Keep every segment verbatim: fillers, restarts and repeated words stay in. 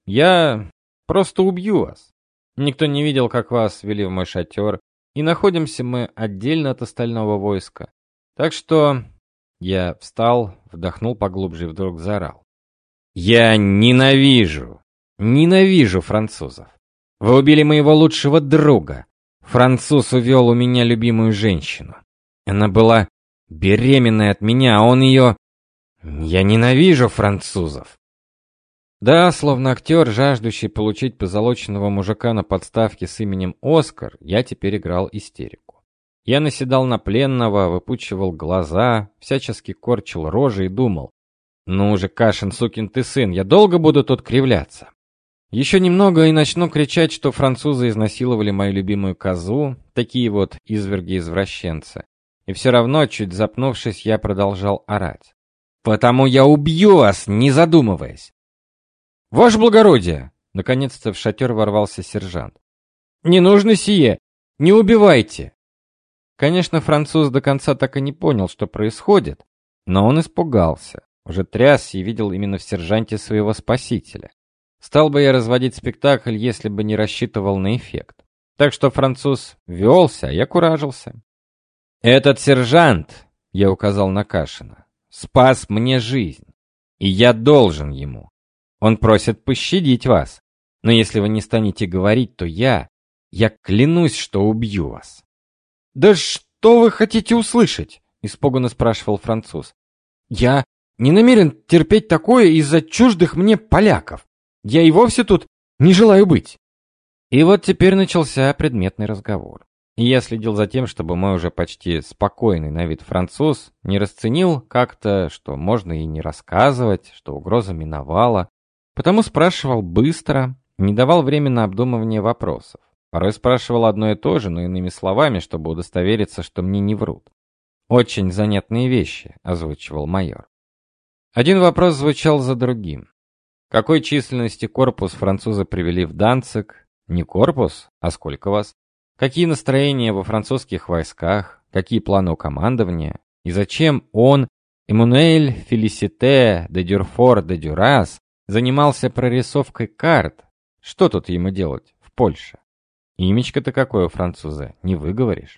Я просто убью вас. Никто не видел, как вас ввели в мой шатер, и находимся мы отдельно от остального войска. Так что я встал, вдохнул поглубже и вдруг заорал. Я ненавижу, ненавижу французов. Вы убили моего лучшего друга. Француз увел у меня любимую женщину. Она была беременная от меня, а он ее... Я ненавижу французов. Да, словно актер, жаждущий получить позолоченного мужика на подставке с именем Оскар, я теперь играл истерику. Я наседал на пленного, выпучивал глаза, всячески корчил рожи и думал: ну же, Кашин, сукин ты сын, я долго буду тут кривляться? Еще немного и начну кричать, что французы изнасиловали мою любимую козу, такие вот изверги-извращенцы. И все равно, чуть запнувшись, я продолжал орать. Потому я убью вас, не задумываясь. Ваше благородие! Наконец-то в шатер ворвался сержант. Не нужно сие! Не убивайте! Конечно, француз до конца так и не понял, что происходит, но он испугался. Уже трясся и видел именно в сержанте своего спасителя. Стал бы я разводить спектакль, если бы не рассчитывал на эффект. Так что француз вёлся, а я куражился. Этот сержант, я указал на Кашина, спас мне жизнь, и я должен ему. Он просит пощадить вас, но если вы не станете говорить, то я, я клянусь, что убью вас. Да что вы хотите услышать? Испуганно спрашивал француз. Я не намерен терпеть такое из-за чуждых мне поляков. Я и вовсе тут не желаю быть. И вот теперь начался предметный разговор. И я следил за тем, чтобы мой уже почти спокойный на вид француз не расценил как-то, что можно и не рассказывать, что угроза миновала. Потому спрашивал быстро, не давал времени на обдумывание вопросов. Порой спрашивал одно и то же, но иными словами, чтобы удостовериться, что мне не врут. Очень занятные вещи озвучивал майор. Один вопрос звучал за другим. Какой численности корпус французы привели в Данциг? Не корпус, а сколько вас? Какие настроения во французских войсках? Какие планы у командования? И зачем он, Эммануэль Фелисите де Дюрфор де Дюрас, занимался прорисовкой карт? Что тут ему делать в Польше? Имечко-то какое у француза, не выговоришь.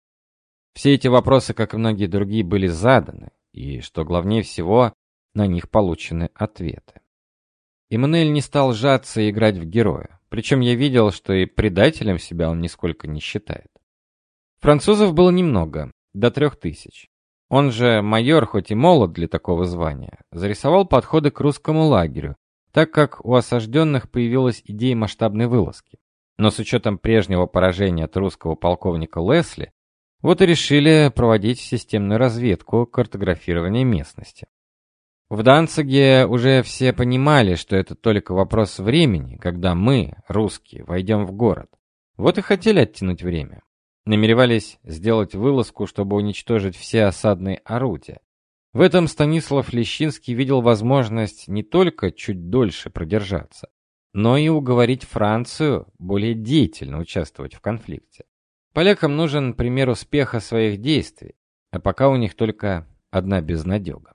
Все эти вопросы, как и многие другие, были заданы, и, что главнее всего, на них получены ответы. Эммануэль не стал сжаться и играть в героя, причем я видел, что и предателем себя он нисколько не считает. Французов было немного, до трех тысяч. Он же, майор, хоть и молод для такого звания, зарисовал подходы к русскому лагерю, так как у осажденных появилась идея масштабной вылазки. Но с учетом прежнего поражения от русского полковника Лесли, вот и решили проводить системную разведку, картографирование местности. В Данциге уже все понимали, что это только вопрос времени, когда мы, русские, войдем в город. Вот и хотели оттянуть время. Намеревались сделать вылазку, чтобы уничтожить все осадные орудия. В этом Станислав Лещинский видел возможность не только чуть дольше продержаться, но и уговорить Францию более деятельно участвовать в конфликте. Полякам нужен пример успеха своих действий, а пока у них только одна безнадега.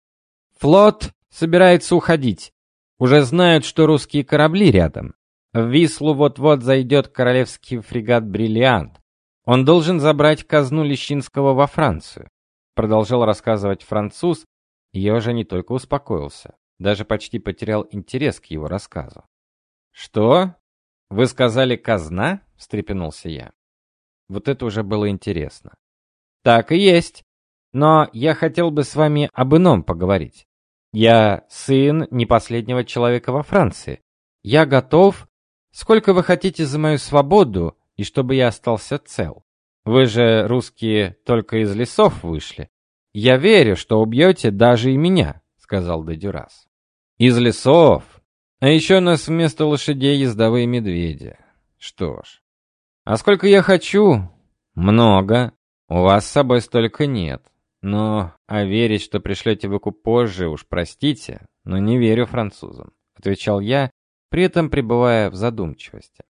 Флот собирается уходить. Уже знают, что русские корабли рядом. В Вислу вот-вот зайдет королевский фрегат «Бриллиант». Он должен забрать казну Лещинского во Францию. Продолжал рассказывать француз, и я уже не только успокоился, даже почти потерял интерес к его рассказу. «Что? Вы сказали казна?» — встрепенулся я. Вот это уже было интересно. «Так и есть. Но я хотел бы с вами об ином поговорить. Я сын не последнего человека во Франции. Я готов. Сколько вы хотите за мою свободу и чтобы я остался цел? Вы же, русские, только из лесов вышли. Я верю, что убьете даже и меня», — сказал де Дюрас. «Из лесов? А еще у нас вместо лошадей ездовые медведи. Что ж, а сколько я хочу? Много. У вас с собой столько нет. Но, а верить, что пришлете выкуп позже, уж простите, но не верю французам», — отвечал я, при этом пребывая в задумчивости.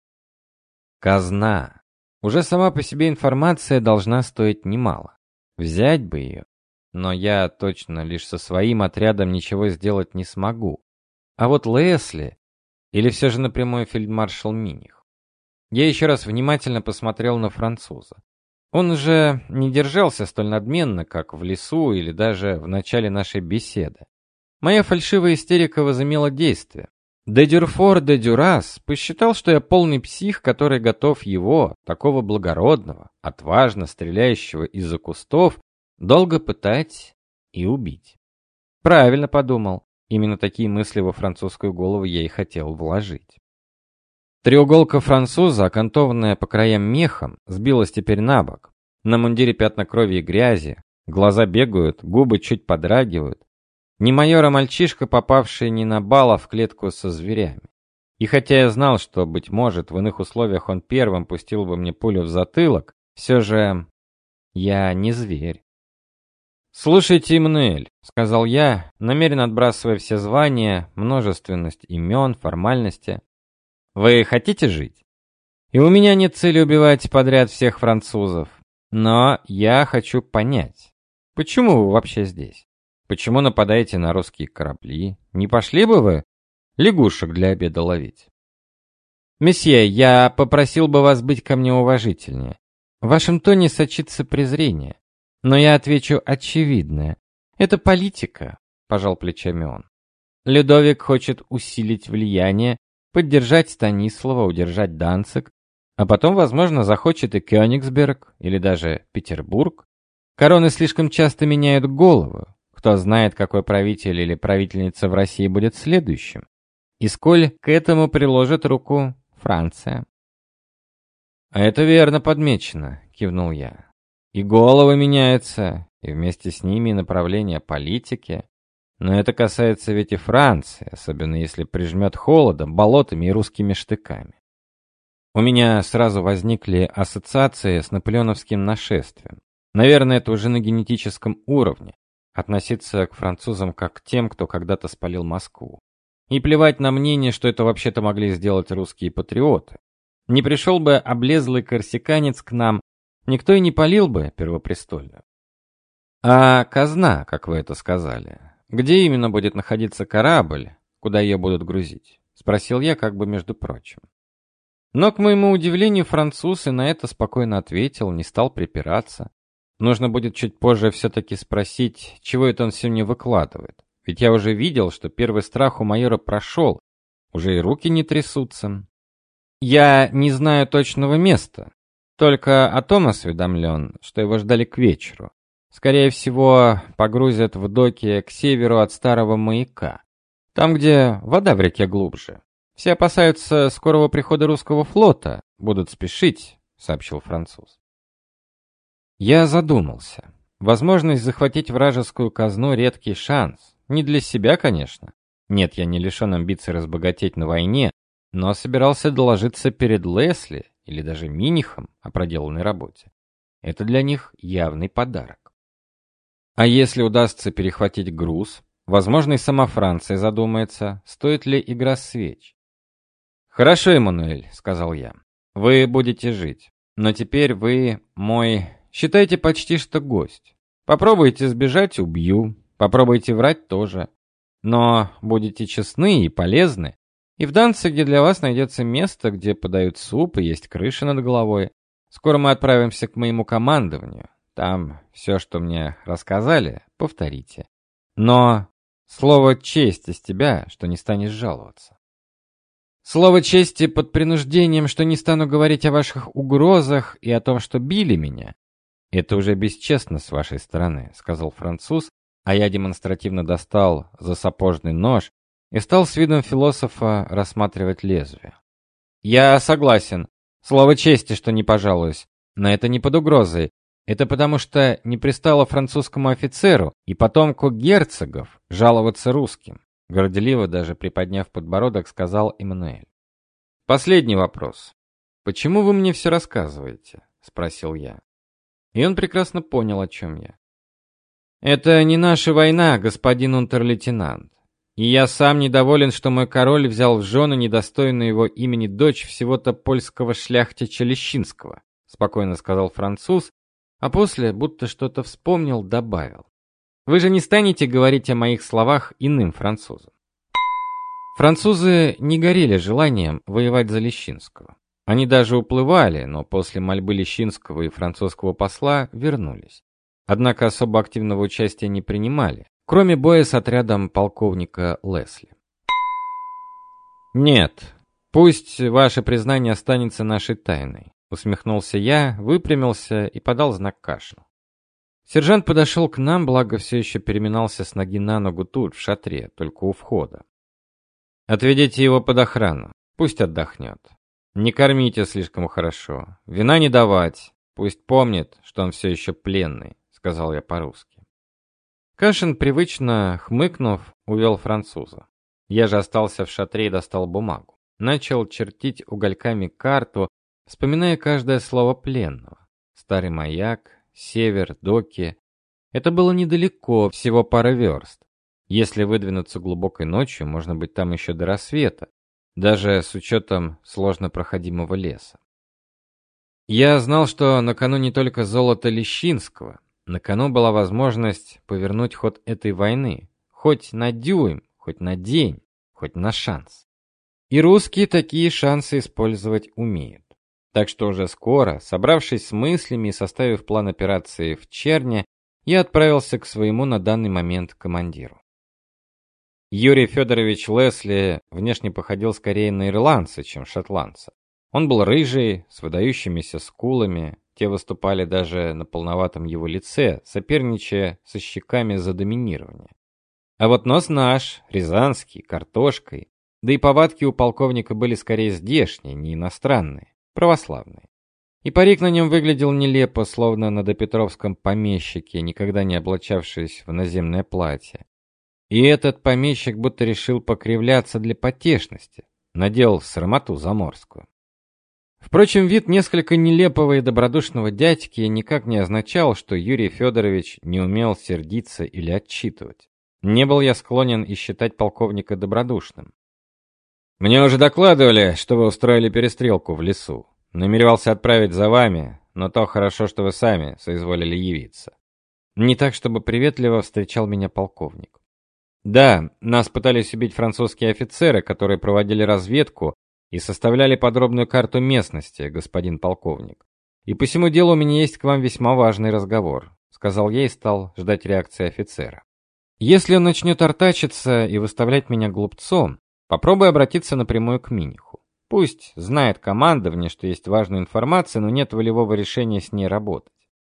Казна. Уже сама по себе информация должна стоить немало. Взять бы ее. Но я точно лишь со своим отрядом ничего сделать не смогу. А вот Лесли... Или все же напрямую фельдмаршал Миних? Я еще раз внимательно посмотрел на француза. Он уже не держался столь надменно, как в лесу или даже в начале нашей беседы. Моя фальшивая истерика возымела действие. Де Дюрфор де Дюрас посчитал, что я полный псих, который готов его, такого благородного, отважно стреляющего из-за кустов, долго пытать и убить. Правильно подумал. Именно такие мысли во французскую голову я и хотел вложить. Треуголка француза, окантованная по краям мехом, сбилась теперь на бок. На мундире пятна крови и грязи, глаза бегают, губы чуть подрагивают. Не майор, а мальчишка, попавший не на бал, а в клетку со зверями. И хотя я знал, что, быть может, в иных условиях он первым пустил бы мне пулю в затылок, все же я не зверь. «Слушайте, Эммануэль», — сказал я, намеренно отбрасывая все звания, множественность имен, формальности. «Вы хотите жить? И у меня нет цели убивать подряд всех французов. Но я хочу понять, почему вы вообще здесь? Почему нападаете на русские корабли? Не пошли бы вы лягушек для обеда ловить?» «Месье, я попросил бы вас быть ко мне уважительнее. В вашем тоне сочится презрение. Но я отвечу очевидное. Это политика», — пожал плечами он. «Людовик хочет усилить влияние, поддержать Станислава, удержать Данциг, а потом, возможно, захочет и Кёнигсберг, или даже Петербург. Короны слишком часто меняют голову. Кто знает, какой правитель или правительница в России будет следующим. И сколь к этому приложит руку Франция». «А это верно подмечено», — кивнул я. «И головы меняются, и вместе с ними и направление политики. Но это касается ведь и Франции, особенно если прижмет холодом, болотами и русскими штыками». У меня сразу возникли ассоциации с наполеоновским нашествием. Наверное, это уже на генетическом уровне. Относиться к французам как к тем, кто когда-то спалил Москву. И плевать на мнение, что это вообще-то могли сделать русские патриоты. Не пришел бы облезлый корсиканец к нам, никто и не палил бы Первопрестольную. А казна, как вы это сказали, где именно будет находиться корабль, куда ее будут грузить? Спросил я как бы между прочим. Но, к моему удивлению, француз и на это спокойно ответил, не стал припираться. Нужно будет чуть позже все-таки спросить, чего это он сегодня выкладывает. Ведь я уже видел, что первый страх у майора прошел, уже и руки не трясутся. Я не знаю точного места, только о том осведомлен, что его ждали к вечеру. Скорее всего, погрузят в доки к северу от старого маяка, там, где вода в реке глубже. Все опасаются скорого прихода русского флота, будут спешить, сообщил француз. Я задумался. Возможность захватить вражескую казну — редкий шанс. Не для себя, конечно. Нет, я не лишен амбиций разбогатеть на войне, но собирался доложиться перед Лесли или даже Минихом о проделанной работе. Это для них явный подарок. А если удастся перехватить груз, возможно, и сама Франция задумается, стоит ли игра свеч. «Хорошо, Эммануэль», — сказал я. «Вы будете жить, но теперь вы мой, считайте, почти что гость. Попробуйте сбежать — убью, попробуйте врать — тоже. Но будете честны и полезны, и в Данциге для вас найдется место, где подают суп и есть крыша над головой. Скоро мы отправимся к моему командованию. Там все, что мне рассказали, повторите. Но слово честь из тебя, что не станешь жаловаться». «Слово чести под принуждением, что не стану говорить о ваших угрозах и о том, что били меня. Это уже бесчестно с вашей стороны», — сказал француз, а я демонстративно достал засапожный нож и стал с видом философа рассматривать лезвие. «Я согласен. Слово чести, что не пожалуюсь. Но это не под угрозой. Это потому, что не пристало французскому офицеру и потомку герцогов жаловаться русским», — горделиво, даже приподняв подбородок, сказал Эммануэль. «Последний вопрос. Почему вы мне все рассказываете?» — спросил я. И он прекрасно понял, о чем я. «Это не наша война, господин унтер-лейтенант. И я сам недоволен, что мой король взял в жены недостойную его имени дочь всего-то польского шляхтича Лещинского», — спокойно сказал француз, а после, будто что-то вспомнил, добавил. «Вы же не станете говорить о моих словах иным французам?» Французы не горели желанием воевать за Лещинского. Они даже уплывали, но после мольбы Лещинского и французского посла вернулись. Однако особо активного участия не принимали, кроме боя с отрядом полковника Лесли. «Нет, пусть ваше признание останется нашей тайной», — усмехнулся я, выпрямился и подал знак Кашину. Сержант подошел к нам, благо все еще переминался с ноги на ногу тут, в шатре, только у входа. «Отведите его под охрану, пусть отдохнет. Не кормите слишком хорошо, вина не давать, пусть помнит, что он все еще пленный», — сказал я по-русски. Кашин, привычно хмыкнув, увел француза. Я же остался в шатре и достал бумагу. Начал чертить угольками карту, вспоминая каждое слово пленного. Старый маяк, север, доки. Это было недалеко, всего пара верст. Если выдвинуться глубокой ночью, можно быть там еще до рассвета, даже с учетом сложнопроходимого леса. Я знал, что на кону не только золото Лещинского, на кону была возможность повернуть ход этой войны, хоть на дюйм, хоть на день, хоть на шанс. И русские такие шансы использовать умеют. Так что уже скоро, собравшись с мыслями и составив план операции в Черне, я отправился к своему на данный момент командиру. Юрий Федорович Лесли внешне походил скорее на ирландца, чем шотландца. Он был рыжий, с выдающимися скулами, те выступали даже на полноватом его лице, соперничая со щеками за доминирование. А вот нос наш, рязанский, картошкой, да и повадки у полковника были скорее здешние, не иностранные, православные. И парик на нем выглядел нелепо, словно на допетровском помещике, никогда не облачавшись в наземное платье. И этот помещик будто решил покривляться для потешности, надел срамоту заморскую. Впрочем, вид несколько нелепого и добродушного дядьки никак не означал, что Юрий Федорович не умел сердиться или отчитывать. Не был я склонен и считать полковника добродушным. «Мне уже докладывали, что вы устроили перестрелку в лесу. Намеревался отправить за вами, но то хорошо, что вы сами соизволили явиться». Не так, чтобы приветливо встречал меня полковник. «Да, нас пытались убить французские офицеры, которые проводили разведку и составляли подробную карту местности, господин полковник. И по всему делу у меня есть к вам весьма важный разговор», — сказал я и стал ждать реакции офицера. «Если он начнет артачиться и выставлять меня глупцом, попробуй обратиться напрямую к Миниху. Пусть знает командование, что есть важная информация, но нет волевого решения с ней работать.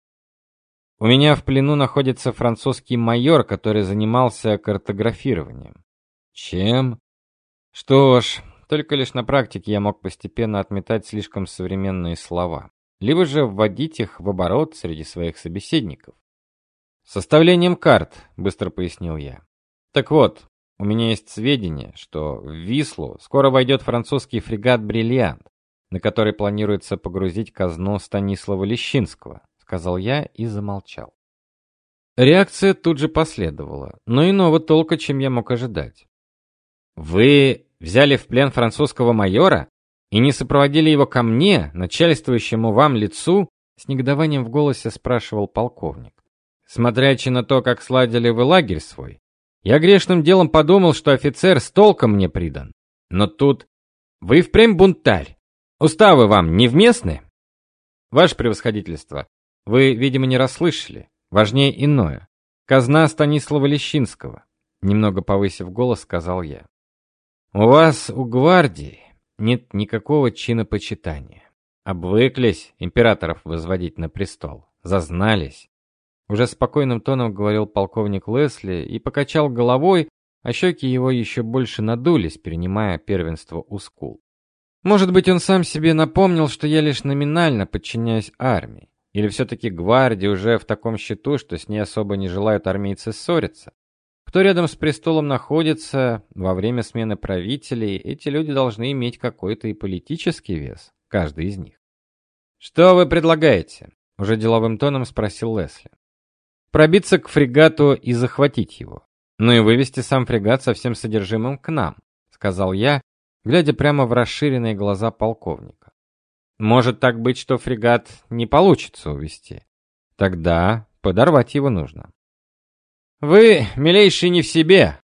У меня в плену находится французский майор, который занимался картографированием». «Чем?» «Что ж, только лишь на практике я мог постепенно отметать слишком современные слова, либо же вводить их в оборот среди своих собеседников. «Составлением карт», — быстро пояснил я. «Так вот, у меня есть сведения, что в Вислу скоро войдет французский фрегат «Бриллиант», на который планируется погрузить казну Станислава Лещинского», — сказал я и замолчал. Реакция тут же последовала, но иного толка, чем я мог ожидать. «Вы взяли в плен французского майора и не сопроводили его ко мне, начальствующему вам лицу?» — с негодованием в голосе спрашивал полковник. «Смотрячи на то, как сладили вы лагерь свой, я грешным делом подумал, что офицер с толком мне придан. Но тут вы впрямь бунтарь. Уставы вам невместны?» «Ваше превосходительство, вы, видимо, не расслышали. Важнее иное. Казна Станислава Лещинского», — немного повысив голос, сказал я. «У вас, у гвардии, нет никакого чинопочитания. Обвыклись императоров возводить на престол. Зазнались». Уже спокойным тоном говорил полковник Лесли и покачал головой, а щеки его еще больше надулись, перенимая первенство у скул. Может быть, он сам себе напомнил, что я лишь номинально подчиняюсь армии, или все-таки гвардия уже в таком счету, что с ней особо не желают армейцы ссориться. Кто рядом с престолом находится во время смены правителей, эти люди должны иметь какой-то и политический вес, каждый из них. «Что вы предлагаете?» — уже деловым тоном спросил Лесли. «Пробиться к фрегату и захватить его. Ну и вывести сам фрегат со всем содержимым к нам», — сказал я, глядя прямо в расширенные глаза полковника. «Может так быть, что фрегат не получится увести. Тогда подорвать его нужно». «Вы, милейший, не в себе»,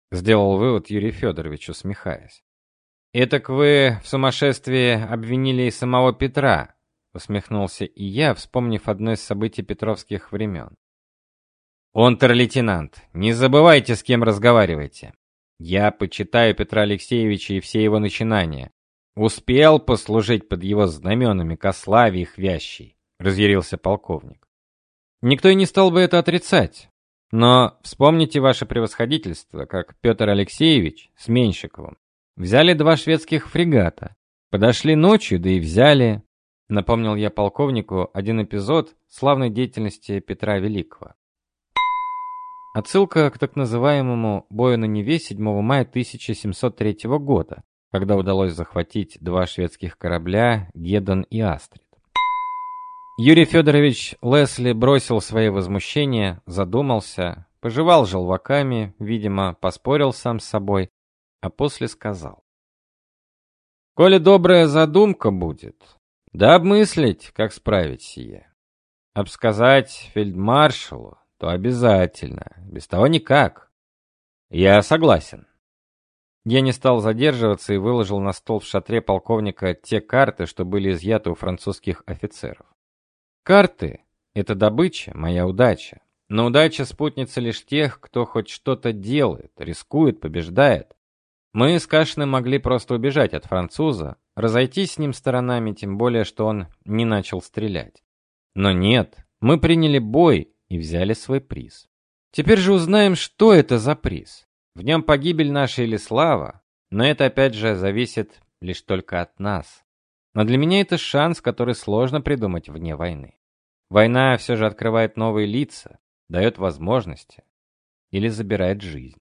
Сделал вывод Юрий Федорович, усмехаясь. «Этак вы в сумасшествии обвинили и самого Петра», усмехнулся и я, вспомнив одно из событий петровских времен. «Унтер-лейтенант, не забывайте, с кем разговариваете. Я почитаю Петра Алексеевича и все его начинания. Успел послужить под его знаменами ко славе их вящей», разъярился полковник. «Никто и не стал бы это отрицать. Но вспомните, ваше превосходительство, как Петр Алексеевич с Меньшиковым взяли два шведских фрегата, подошли ночью, да и взяли», напомнил я полковнику один эпизод славной деятельности Петра Великого. Отсылка к так называемому бою на Неве седьмого мая тысяча семьсот третьего года, когда удалось захватить два шведских корабля «Геддон» и «Астрид». Юрий Федорович Лесли бросил свои возмущения, задумался, пожевал желваками, видимо, поспорил сам с собой, а после сказал: «Коли добрая задумка будет, да обмыслить, как справить сие. Обсказать фельдмаршалу, то обязательно, без того никак. Я согласен». Я не стал задерживаться и выложил на стол в шатре полковника те карты, что были изъяты у французских офицеров. Карты — это добыча, моя удача. Но удача спутница лишь тех, кто хоть что-то делает, рискует, побеждает. Мы с Кашиным могли просто убежать от француза, разойтись с ним сторонами, тем более, что он не начал стрелять. Но нет, мы приняли бой и взяли свой приз. Теперь же узнаем, что это за приз. В нем погибель наша или слава, но это опять же зависит лишь только от нас. Но для меня это шанс, который сложно придумать вне войны. Война все же открывает новые лица, дает возможности или забирает жизнь.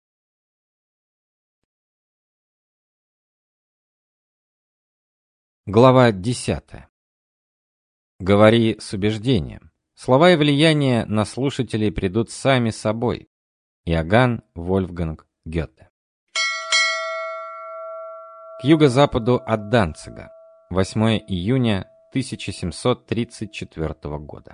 Глава десятая. Говори с убеждением. Слова и влияние на слушателей придут сами собой. Иоганн Вольфганг Гёте. К юго-западу от Данцига. восьмое июня тысяча семьсот тридцать четвёртого года.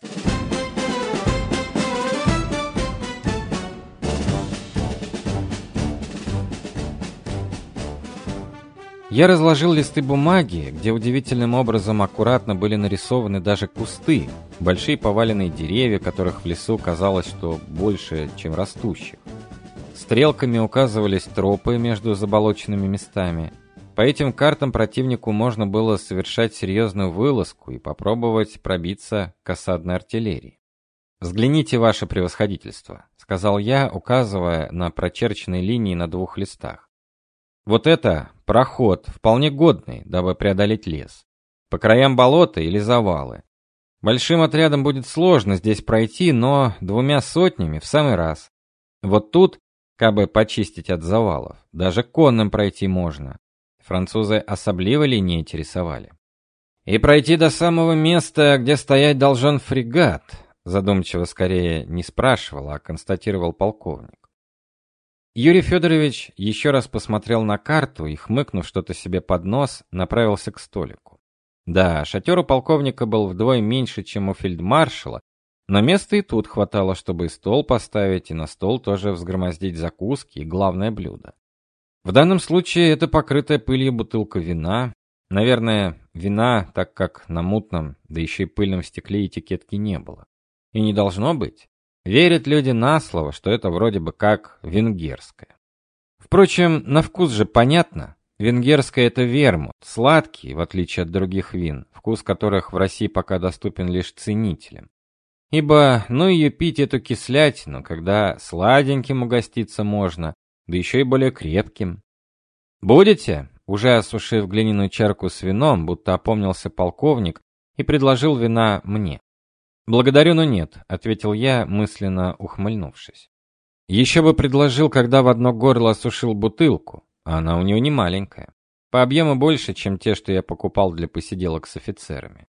Я разложил листы бумаги, где удивительным образом аккуратно были нарисованы даже кусты, большие поваленные деревья, которых в лесу казалось, что больше, чем растущих. Стрелками указывались тропы между заболоченными местами. По этим картам противнику можно было совершать серьезную вылазку и попробовать пробиться к осадной артиллерии. «Взгляните, ваше превосходительство», — сказал я, указывая на прочерченные линии на двух листах. «Вот это проход, вполне годный, дабы преодолеть лес. По краям болота или завалы. Большим отрядом будет сложно здесь пройти, но двумя сотнями в самый раз. Вот тут, кабы почистить от завалов, даже конным пройти можно. Французы особливо ли не интересовали. И пройти до самого места, где стоять должен фрегат», задумчиво скорее не спрашивал, а констатировал полковник. Юрий Федорович еще раз посмотрел на карту и, хмыкнув что-то себе под нос, направился к столику. Да, шатер у полковника был вдвое меньше, чем у фельдмаршала, но места и тут хватало, чтобы и стол поставить, и на стол тоже взгромоздить закуски и главное блюдо. В данном случае это покрытая пылью бутылка вина. Наверное, вина, так как на мутном, да еще и пыльном стекле этикетки не было. И не должно быть. Верят люди на слово, что это вроде бы как венгерское. Впрочем, на вкус же понятно. Венгерское — это вермут, сладкий, в отличие от других вин, вкус которых в России пока доступен лишь ценителям. Ибо, ну ее пить эту кислятину, когда сладеньким угоститься можно, да еще и более крепким. «Будете?» — уже осушив глиняную чарку с вином, будто опомнился полковник и предложил вина мне. «Благодарю, но нет», — ответил я, мысленно ухмыльнувшись. Еще бы предложил, когда в одно горло осушил бутылку, а она у него не маленькая, по объему больше, чем те, что я покупал для посиделок с офицерами.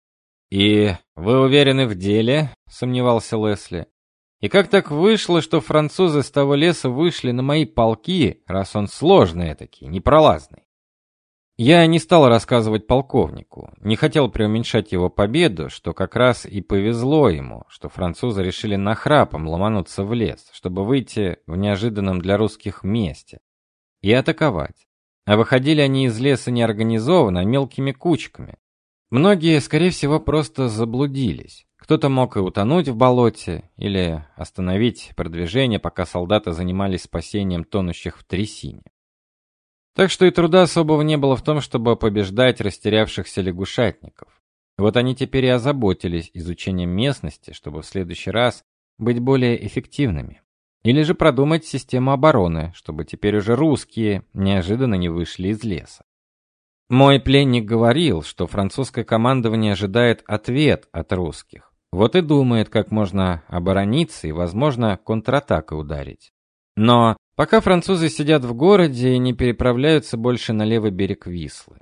«И вы уверены в деле?» — сомневался Лесли. «И как так вышло, что французы с того леса вышли на мои полки, раз он сложный этакий, непролазный?» Я не стал рассказывать полковнику, не хотел преуменьшать его победу, что как раз и повезло ему, что французы решили нахрапом ломануться в лес, чтобы выйти в неожиданном для русских месте и атаковать. А выходили они из леса не организованно, а мелкими кучками. Многие, скорее всего, просто заблудились. Кто-то мог и утонуть в болоте, или остановить продвижение, пока солдаты занимались спасением тонущих в трясине. Так что и труда особого не было в том, чтобы побеждать растерявшихся лягушатников. Вот они теперь и озаботились изучением местности, чтобы в следующий раз быть более эффективными. Или же продумать систему обороны, чтобы теперь уже русские неожиданно не вышли из леса. Мой пленник говорил, что французское командование ожидает ответ от русских. Вот и думает, как можно оборониться и, возможно, контратакой ударить. Но пока французы сидят в городе и не переправляются больше на левый берег Вислы.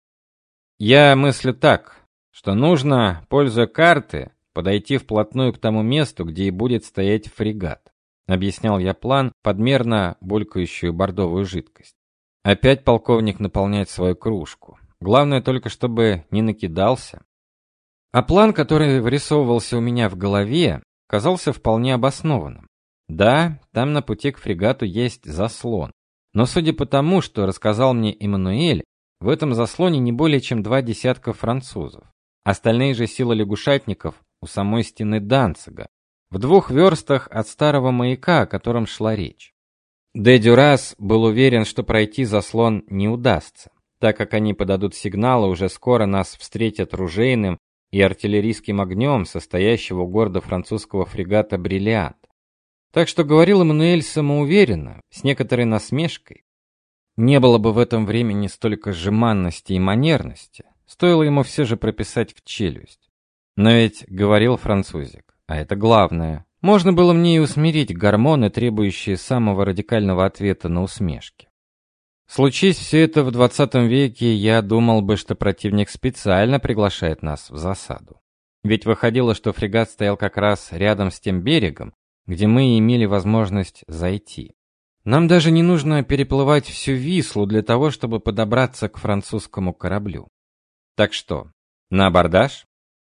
Я мыслю так, что нужно, пользуя карты, подойти вплотную к тому месту, где и будет стоять фрегат. Объяснял я план, подмерно булькающую бордовую жидкость. Опять полковник наполняет свою кружку. Главное только, чтобы не накидался. А план, который вырисовывался у меня в голове, казался вполне обоснованным. Да, там на пути к фрегату есть заслон. Но судя по тому, что рассказал мне Эммануэль, в этом заслоне не более чем два десятка французов. Остальные же силы лягушатников у самой стены Данцига, в двух верстах от старого маяка, о котором шла речь. Де Дюрас был уверен, что пройти заслон не удастся, так как они подадут сигналы, уже скоро нас встретят ружейным и артиллерийским огнем состоящего у города французского фрегата «Бриллиант». Так что говорил Эммануэль самоуверенно, с некоторой насмешкой. Не было бы в этом времени столько жеманности и манерности, стоило ему все же прописать в челюсть. Но ведь говорил французик, а это главное. Можно было мне и усмирить гормоны, требующие самого радикального ответа на усмешки. Случись все это в двадцатом веке, я думал бы, что противник специально приглашает нас в засаду. Ведь выходило, что фрегат стоял как раз рядом с тем берегом, где мы имели возможность зайти. Нам даже не нужно переплывать всю Вислу для того, чтобы подобраться к французскому кораблю. Так что, на абордаж?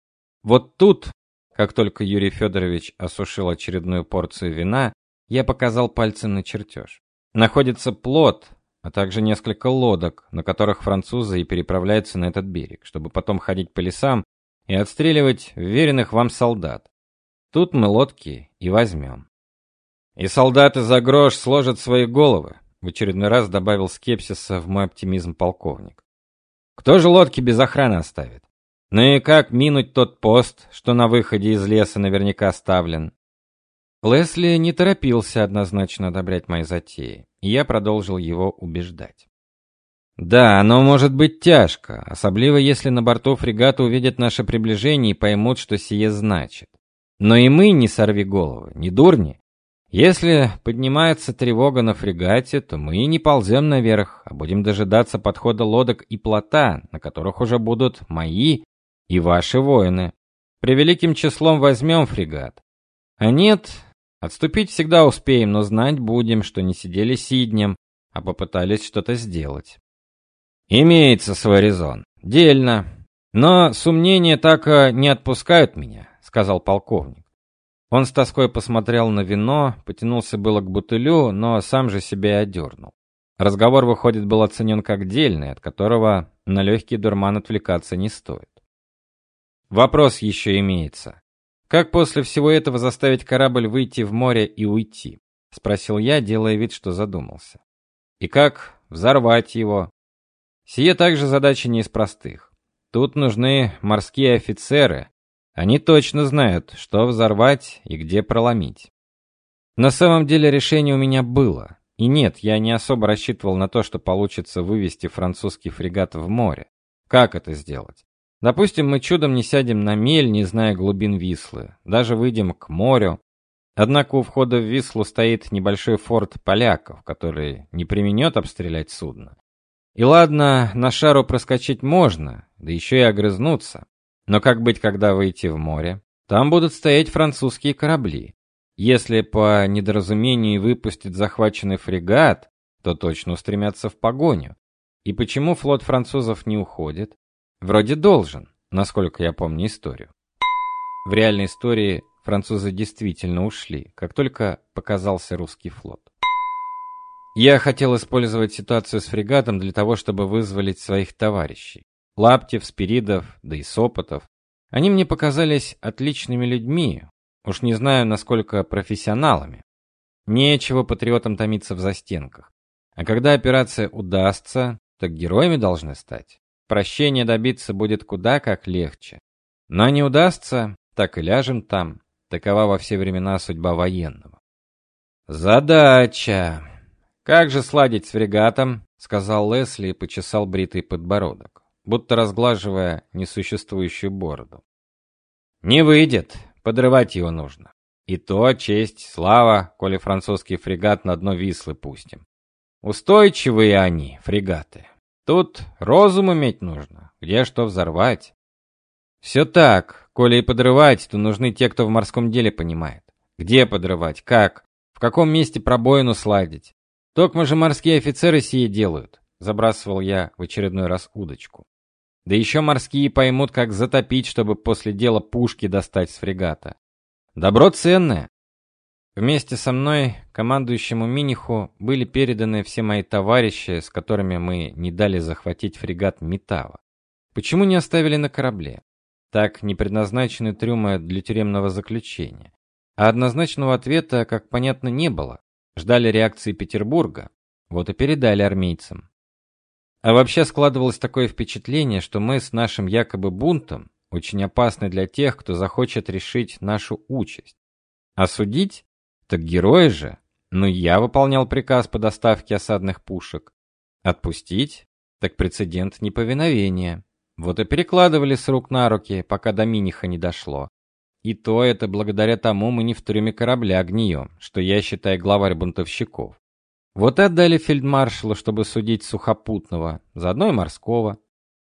Вот тут, как только Юрий Федорович осушил очередную порцию вина, я показал пальцем на чертеж. Находится плот, а также несколько лодок, на которых французы и переправляются на этот берег, чтобы потом ходить по лесам и отстреливать веренных вам солдат. Тут мы лодки и возьмем. И солдаты за грош сложат свои головы, в очередной раз добавил скепсиса в мой оптимизм полковник. Кто же лодки без охраны оставит? Ну и как минуть тот пост, что на выходе из леса наверняка оставлен? Лесли не торопился однозначно одобрять мои затеи, и я продолжил его убеждать. Да, оно может быть тяжко, особенно если на борту фрегата увидят наше приближение и поймут, что сие значит. Но и мы не сорви головы, не дурни. Если поднимается тревога на фрегате, то мы не ползем наверх, а будем дожидаться подхода лодок и плота, на которых уже будут мои и ваши воины. Превеликим числом возьмем фрегат. А нет, отступить всегда успеем, но знать будем, что не сидели сиднем, а попытались что-то сделать. Имеется свой резон. Дельно. Но сомнения так и не отпускают меня, сказал полковник. Он с тоской посмотрел на вино, потянулся было к бутылю, но сам же себя одернул. Разговор, выходит, был оценен как дельный, от которого на легкий дурман отвлекаться не стоит. Вопрос еще имеется. Как после всего этого заставить корабль выйти в море и уйти? Спросил я, делая вид, что задумался. И как взорвать его? Сие также задача не из простых. Тут нужны морские офицеры. Они точно знают, что взорвать и где проломить. На самом деле решение у меня было. И нет, я не особо рассчитывал на то, что получится вывести французский фрегат в море. Как это сделать? Допустим, мы чудом не сядем на мель, не зная глубин Вислы, даже выйдем к морю. Однако у входа в Вислу стоит небольшой форт поляков, который не преминет обстрелять судно. И ладно, на шару проскочить можно, да еще и огрызнуться. Но как быть, когда выйти в море? Там будут стоять французские корабли. Если по недоразумению выпустят захваченный фрегат, то точно устремятся в погоню. И почему флот французов не уходит? Вроде должен, насколько я помню историю. В реальной истории французы действительно ушли, как только показался русский флот. Я хотел использовать ситуацию с фрегатом для того, чтобы вызволить своих товарищей. Лаптев, Спиридов, да и Сопотов. Они мне показались отличными людьми, уж не знаю, насколько профессионалами. Нечего патриотам томиться в застенках. А когда операция удастся, так героями должны стать. Прощения добиться будет куда как легче. Но не удастся, так и ляжем там. Такова во все времена судьба военного. Задача. Как же сладить с фрегатом, сказал Лесли и почесал бритый подбородок, будто разглаживая несуществующую бороду. Не выйдет, подрывать его нужно. И то честь, слава, коли французский фрегат на дно Вислы пустим. Устойчивые они, фрегаты. Тут розум иметь нужно, где что взорвать. Все так, коли и подрывать, то нужны те, кто в морском деле понимает. Где подрывать, как, в каком месте пробоину сладить. Токмо же морские офицеры сие делают, забрасывал я в очередной раз удочку. Да еще морские поймут, как затопить, чтобы после дела пушки достать с фрегата. Добро ценное. Вместе со мной, командующему Миниху, были переданы все мои товарищи, с которыми мы не дали захватить фрегат Митава. Почему не оставили на корабле? Так не предназначены трюмы для тюремного заключения. А однозначного ответа, как понятно, не было. Ждали реакции Петербурга, вот и передали армейцам. А вообще складывалось такое впечатление, что мы с нашим якобы бунтом очень опасны для тех, кто захочет решить нашу участь. Осудить? Так герои же. Ну я выполнял приказ по доставке осадных пушек. Отпустить? Так прецедент неповиновения. Вот и перекладывали с рук на руки, пока до Миниха не дошло. И то это благодаря тому мы не в трюме корабля гнием, что я, считай, главарь бунтовщиков. Вот и отдали фельдмаршалу, чтобы судить сухопутного, заодно и морского.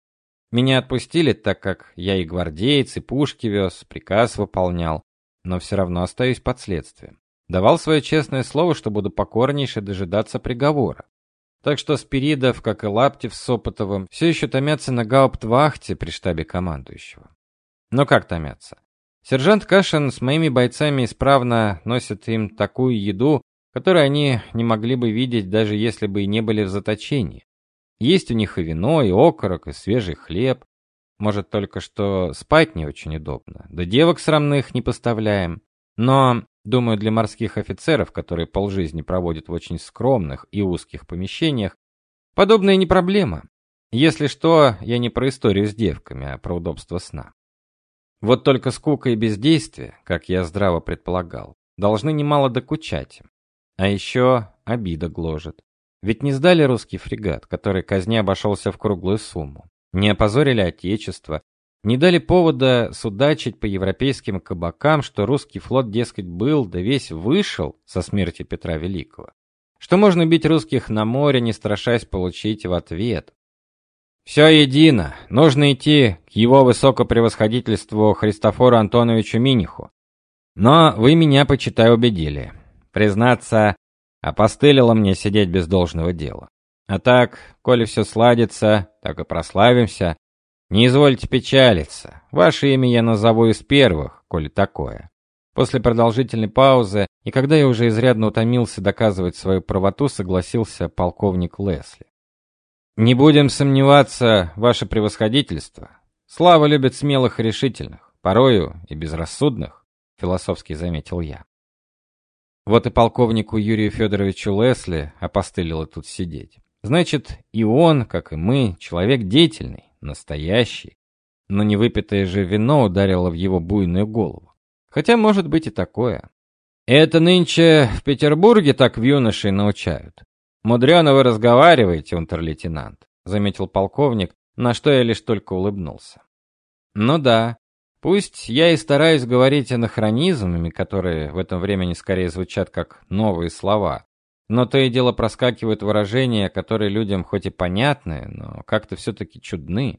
Меня отпустили, так как я и гвардеец, и пушки вез, приказ выполнял, но все равно остаюсь под следствием. Давал свое честное слово, что буду покорнейше дожидаться приговора. Так что Спиридов, как и Лаптев с Сопотовым, все еще томятся на гауптвахте при штабе командующего. Но как томятся? Сержант Кашин с моими бойцами исправно носит им такую еду, которую они не могли бы видеть, даже если бы и не были в заточении. Есть у них и вино, и окорок, и свежий хлеб. Может, только что спать не очень удобно. Да девок срамных не поставляем. Но, думаю, для морских офицеров, которые полжизни проводят в очень скромных и узких помещениях, подобное не проблема. Если что, я не про историю с девками, а про удобство сна. Вот только скука и бездействие, как я здраво предполагал, должны немало докучать им. А еще обида гложет. Ведь не сдали русский фрегат, который казне обошелся в круглую сумму. Не опозорили отечество, не дали повода судачить по европейским кабакам, что русский флот, дескать, был, да весь вышел со смерти Петра Великого. Что можно бить русских на море, не страшась получить в ответ. Все едино, нужно идти к его высокопревосходительству Христофору Антоновичу Миниху. Но вы меня, почитай, убедили. Признаться, опостылило мне сидеть без должного дела. А так, коли все сладится, так и прославимся. Не извольте печалиться. Ваше имя я назову из первых, коли такое. После продолжительной паузы, и когда я уже изрядно утомился доказывать свою правоту, согласился полковник Лесли. Не будем сомневаться, ваше превосходительство. Слава любит смелых и решительных, порою и безрассудных, философски заметил я. Вот и полковнику Юрию Федоровичу Лесли опостылило тут сидеть. Значит, и он, как и мы, человек деятельный, настоящий. Но невыпитое же вино ударило в его буйную голову. Хотя может быть и такое. Это нынче в Петербурге так в юношей научают. Мудрено вы разговариваете, унтер-лейтенант, заметил полковник, на что я лишь только улыбнулся. Ну да, пусть я и стараюсь говорить анахронизмами, которые в этом времени скорее звучат как новые слова, но то и дело проскакивают выражения, которые людям хоть и понятны, но как-то все-таки чудны.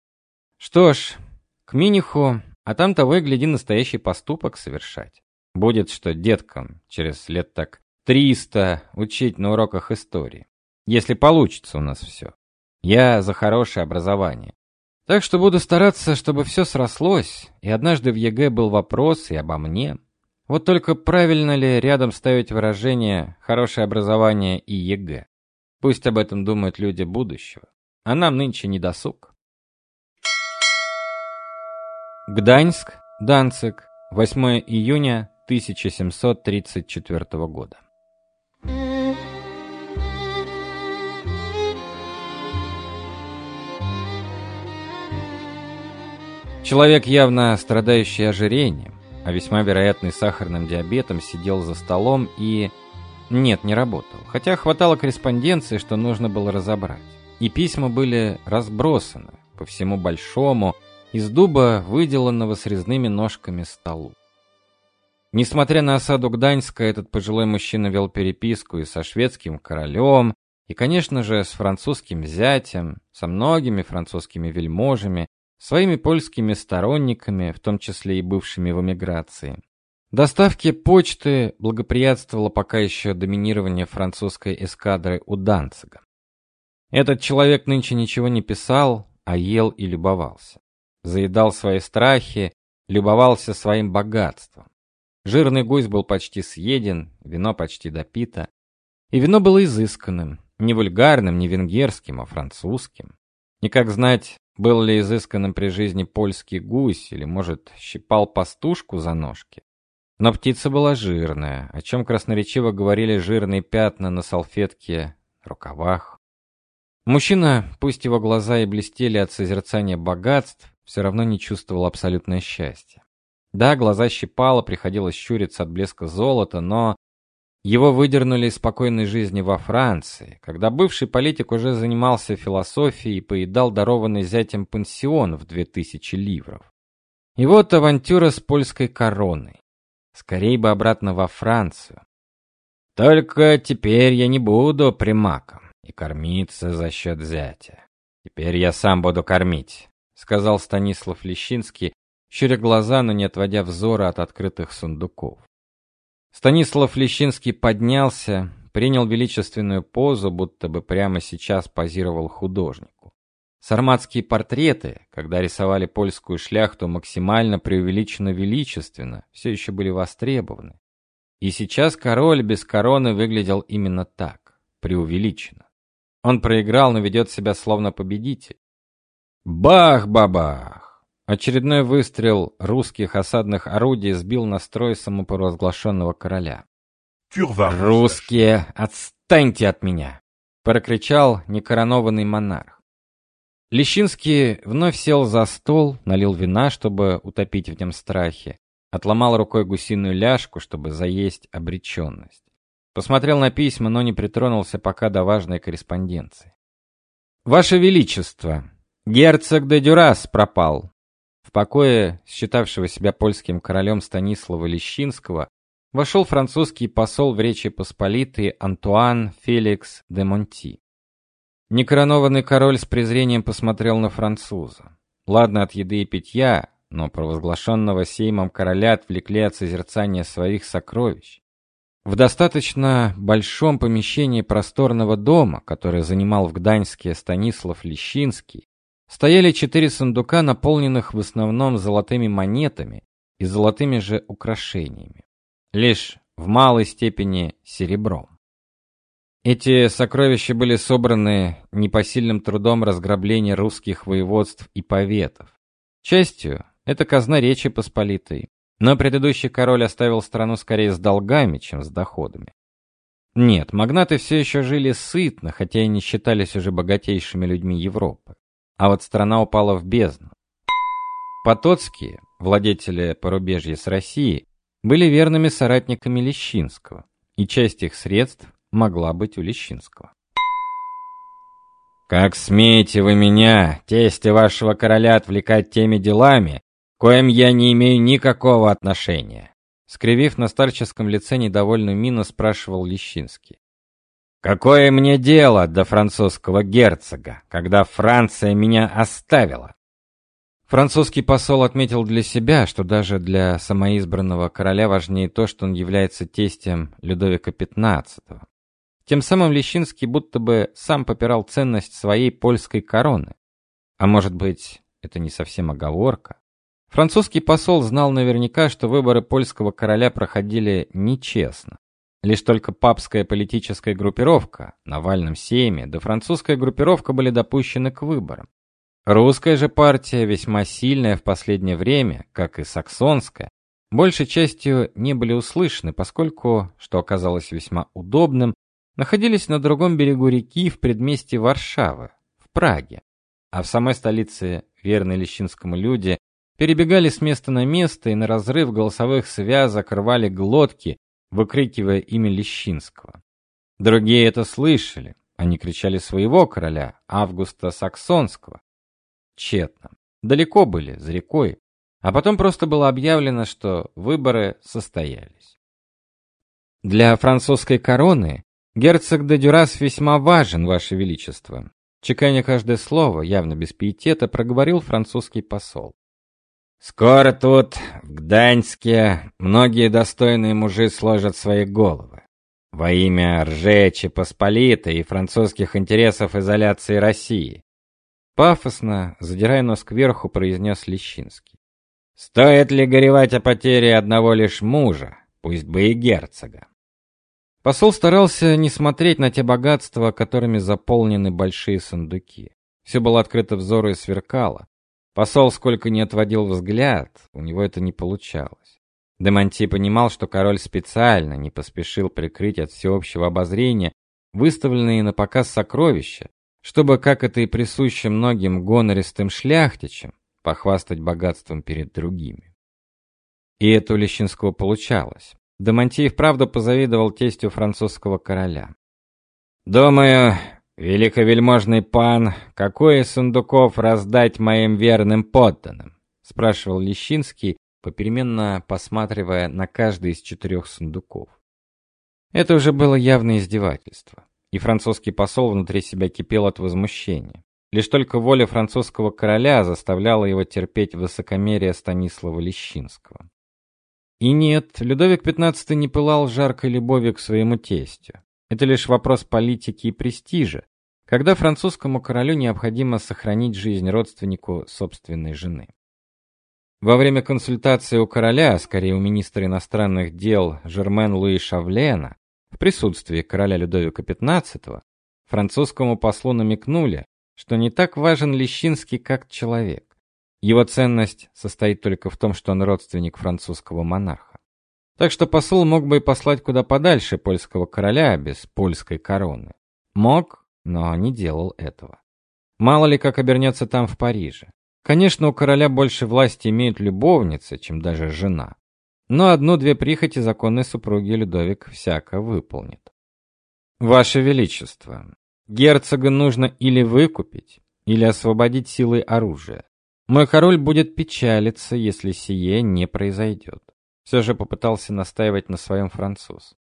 Что ж, к Миниху, а там того и гляди настоящий поступок совершать. Будет что деткам через лет так триста учить на уроках истории. Если получится у нас все. Я за хорошее образование. Так что буду стараться, чтобы все срослось, и однажды в ЕГЭ был вопрос и обо мне. Вот только правильно ли рядом ставить выражение «хорошее образование» и ЕГЭ? Пусть об этом думают люди будущего, а нам нынче не досуг. Гданьск, Данциг, восьмое июня тысяча семьсот тридцать четвёртого года. Человек, явно страдающий ожирением, а весьма вероятный сахарным диабетом, сидел за столом и... Нет, не работал, хотя хватало корреспонденции, что нужно было разобрать. И письма были разбросаны по всему большому, из дуба, выделанного с резными ножками столу. Несмотря на осаду Гданьска, этот пожилой мужчина вел переписку и со шведским королем, и, конечно же, с французским зятем, со многими французскими вельможами, своими польскими сторонниками, в том числе и бывшими в эмиграции. Доставке почты благоприятствовало пока еще доминирование французской эскадры у Данцига. Этот человек нынче ничего не писал, а ел и любовался. Заедал свои страхи, любовался своим богатством. Жирный гусь был почти съеден, вино почти допито. И вино было изысканным, не вульгарным, не венгерским, а французским. И как знать, был ли изысканным при жизни польский гусь, или, может, щипал пастушку за ножки. Но птица была жирная, о чем красноречиво говорили жирные пятна на салфетке, рукавах. Мужчина, пусть его глаза и блестели от созерцания богатств, все равно не чувствовал абсолютное счастье. Да, глаза щипало, приходилось щуриться от блеска золота, но его выдернули из спокойной жизни во Франции, когда бывший политик уже занимался философией и поедал дарованный зятем пансион в две тысячи ливров. И вот авантюра с польской короной. Скорей бы обратно во Францию. Только теперь я не буду примаком и кормиться за счет зятя. Теперь я сам буду кормить, сказал Станислав Лещинский, щуря глаза, но не отводя взора от открытых сундуков. Станислав Лещинский поднялся, принял величественную позу, будто бы прямо сейчас позировал художнику. Сарматские портреты, когда рисовали польскую шляхту максимально преувеличенно величественно, все еще были востребованы. И сейчас король без короны выглядел именно так, преувеличенно. Он проиграл, но ведет себя словно победитель. Бах-бабах! Очередной выстрел русских осадных орудий сбил настрой самопровозглашенного короля. «Русские, отстаньте от меня!» — прокричал некоронованный монарх. Лещинский вновь сел за стол, налил вина, чтобы утопить в нем страхи, отломал рукой гусиную ляжку, чтобы заесть обреченность. Посмотрел на письма, но не притронулся пока до важной корреспонденции. «Ваше Величество, герцог де Дюрас пропал!» В покое считавшего себя польским королем Станислава Лещинского вошел французский посол в Речи Посполитой Антуан Феликс де Монти. Некоронованный король с презрением посмотрел на француза. Ладно от еды и питья, но провозглашенного сеймом короля отвлекли от созерцания своих сокровищ. В достаточно большом помещении просторного дома, который занимал в Гданьске Станислав Лещинский, стояли четыре сундука, наполненных в основном золотыми монетами и золотыми же украшениями, лишь в малой степени серебром. Эти сокровища были собраны непосильным трудом разграбления русских воеводств и поветов. Частью это казна Речи Посполитой, но предыдущий король оставил страну скорее с долгами, чем с доходами. Нет, магнаты все еще жили сытно, хотя и не считались уже богатейшими людьми Европы. А вот страна упала в бездну. Потоцкие, владетели порубежья с Россией, были верными соратниками Лещинского, и часть их средств могла быть у Лещинского. «Как смеете вы меня, тестя вашего короля, отвлекать теми делами, к коим я не имею никакого отношения?» Скривив на старческом лице недовольную мину, спрашивал Лещинский. «Какое мне дело до французского герцога, когда Франция меня оставила?» Французский посол отметил для себя, что даже для самоизбранного короля важнее то, что он является тестем Людовика пятнадцатого. Тем самым Лещинский будто бы сам попирал ценность своей польской короны. А может быть, это не совсем оговорка? Французский посол знал наверняка, что выборы польского короля проходили нечестно. Лишь только папская политическая группировка, Навальном сейме, да французская группировка были допущены к выборам. Русская же партия, весьма сильная в последнее время, как и саксонская, большей частью не были услышаны, поскольку, что оказалось весьма удобным, находились на другом берегу реки в предместье Варшавы, в Праге. А в самой столице верные Лещинскому люди перебегали с места на место и на разрыв голосовых связок рвали глотки, выкрикивая имя Лещинского. Другие это слышали, они кричали своего короля, Августа Саксонского. Тщетно. Далеко были, за рекой. А потом просто было объявлено, что выборы состоялись. Для французской короны герцог де Дюрас весьма важен, Ваше Величество. Чеканя каждое слово, явно без пиетета, проговорил французский посол. Скоро тут, в Гданьске, многие достойные мужи сложат свои головы. Во имя Ржечи Посполитой и французских интересов изоляции России. Пафосно, задирая нос кверху, произнес Лещинский. Стоит ли горевать о потере одного лишь мужа, пусть бы и герцога? Посол старался не смотреть на те богатства, которыми заполнены большие сундуки. Все было открыто взору и сверкало. Посол сколько ни отводил взгляд, у него это не получалось. Де Монти понимал, что король специально не поспешил прикрыть от всеобщего обозрения выставленные на показ сокровища, чтобы, как это и присуще многим гонористым шляхтичам, похвастать богатством перед другими. И это у Лещинского получалось. Де Монти вправду позавидовал тестю французского короля. «Думаю, великовельможный пан, какой из сундуков раздать моим верным подданным?» — спрашивал Лещинский, попеременно посматривая на каждый из четырех сундуков. Это уже было явное издевательство. И французский посол внутри себя кипел от возмущения. Лишь только воля французского короля заставляла его терпеть высокомерие Станислава Лещинского. И нет, Людовик пятнадцатый не пылал жаркой любовью к своему тестю. Это лишь вопрос политики и престижа, когда французскому королю необходимо сохранить жизнь родственнику собственной жены. Во время консультации у короля, скорее у министра иностранных дел Жермен-Луи Шавлена, в присутствии короля Людовика пятнадцатого, французскому послу намекнули, что не так важен Лещинский как человек. Его ценность состоит только в том, что он родственник французского монарха. Так что посол мог бы и послать куда подальше польского короля без польской короны. Мог, но не делал этого. Мало ли как обернется там в Париже. Конечно, у короля больше власти имеют любовницы, чем даже жена. Но одну-две прихоти законной супруги Людовик всяко выполнит. Ваше Величество, герцога нужно или выкупить, или освободить силой оружия. Мой король будет печалиться, если сие не произойдет. Все же попытался настаивать на своем француз.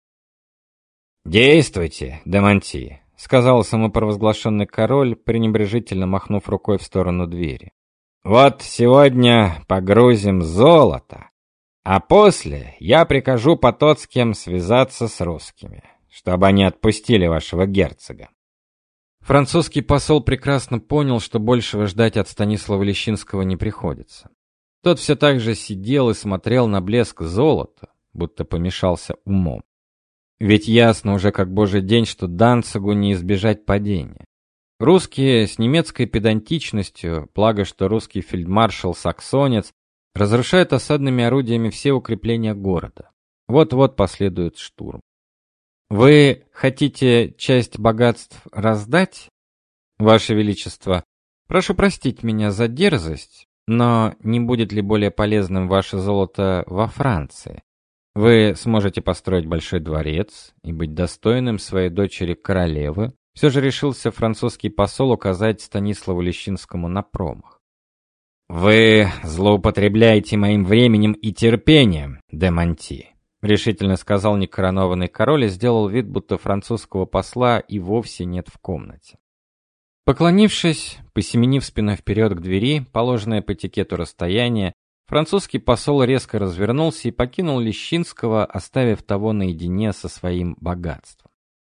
«Действуйте, де Монти», — сказал самопровозглашенный король, пренебрежительно махнув рукой в сторону двери. «Вот сегодня погрузим золото. А после я прикажу Потоцким связаться с русскими, чтобы они отпустили вашего герцога». Французский посол прекрасно понял, что большего ждать от Станислава Лещинского не приходится. Тот все так же сидел и смотрел на блеск золота, будто помешался умом. Ведь ясно уже как божий день, что Данцигу не избежать падения. Русские с немецкой педантичностью, благо что русский фельдмаршал-саксонец, разрушают осадными орудиями все укрепления города. Вот-вот последует штурм. Вы хотите часть богатств раздать? Ваше Величество, прошу простить меня за дерзость, но не будет ли более полезным ваше золото во Франции? Вы сможете построить большой дворец и быть достойным своей дочери королевы. Все же решился французский посол указать Станиславу Лещинскому на промах. «Вы злоупотребляете моим временем и терпением, де Монти», — решительно сказал некоронованный король и сделал вид, будто французского посла и вовсе нет в комнате. Поклонившись, посеменив спиной вперед к двери, положенное по этикету расстояние, французский посол резко развернулся и покинул Лещинского, оставив того наедине со своим богатством.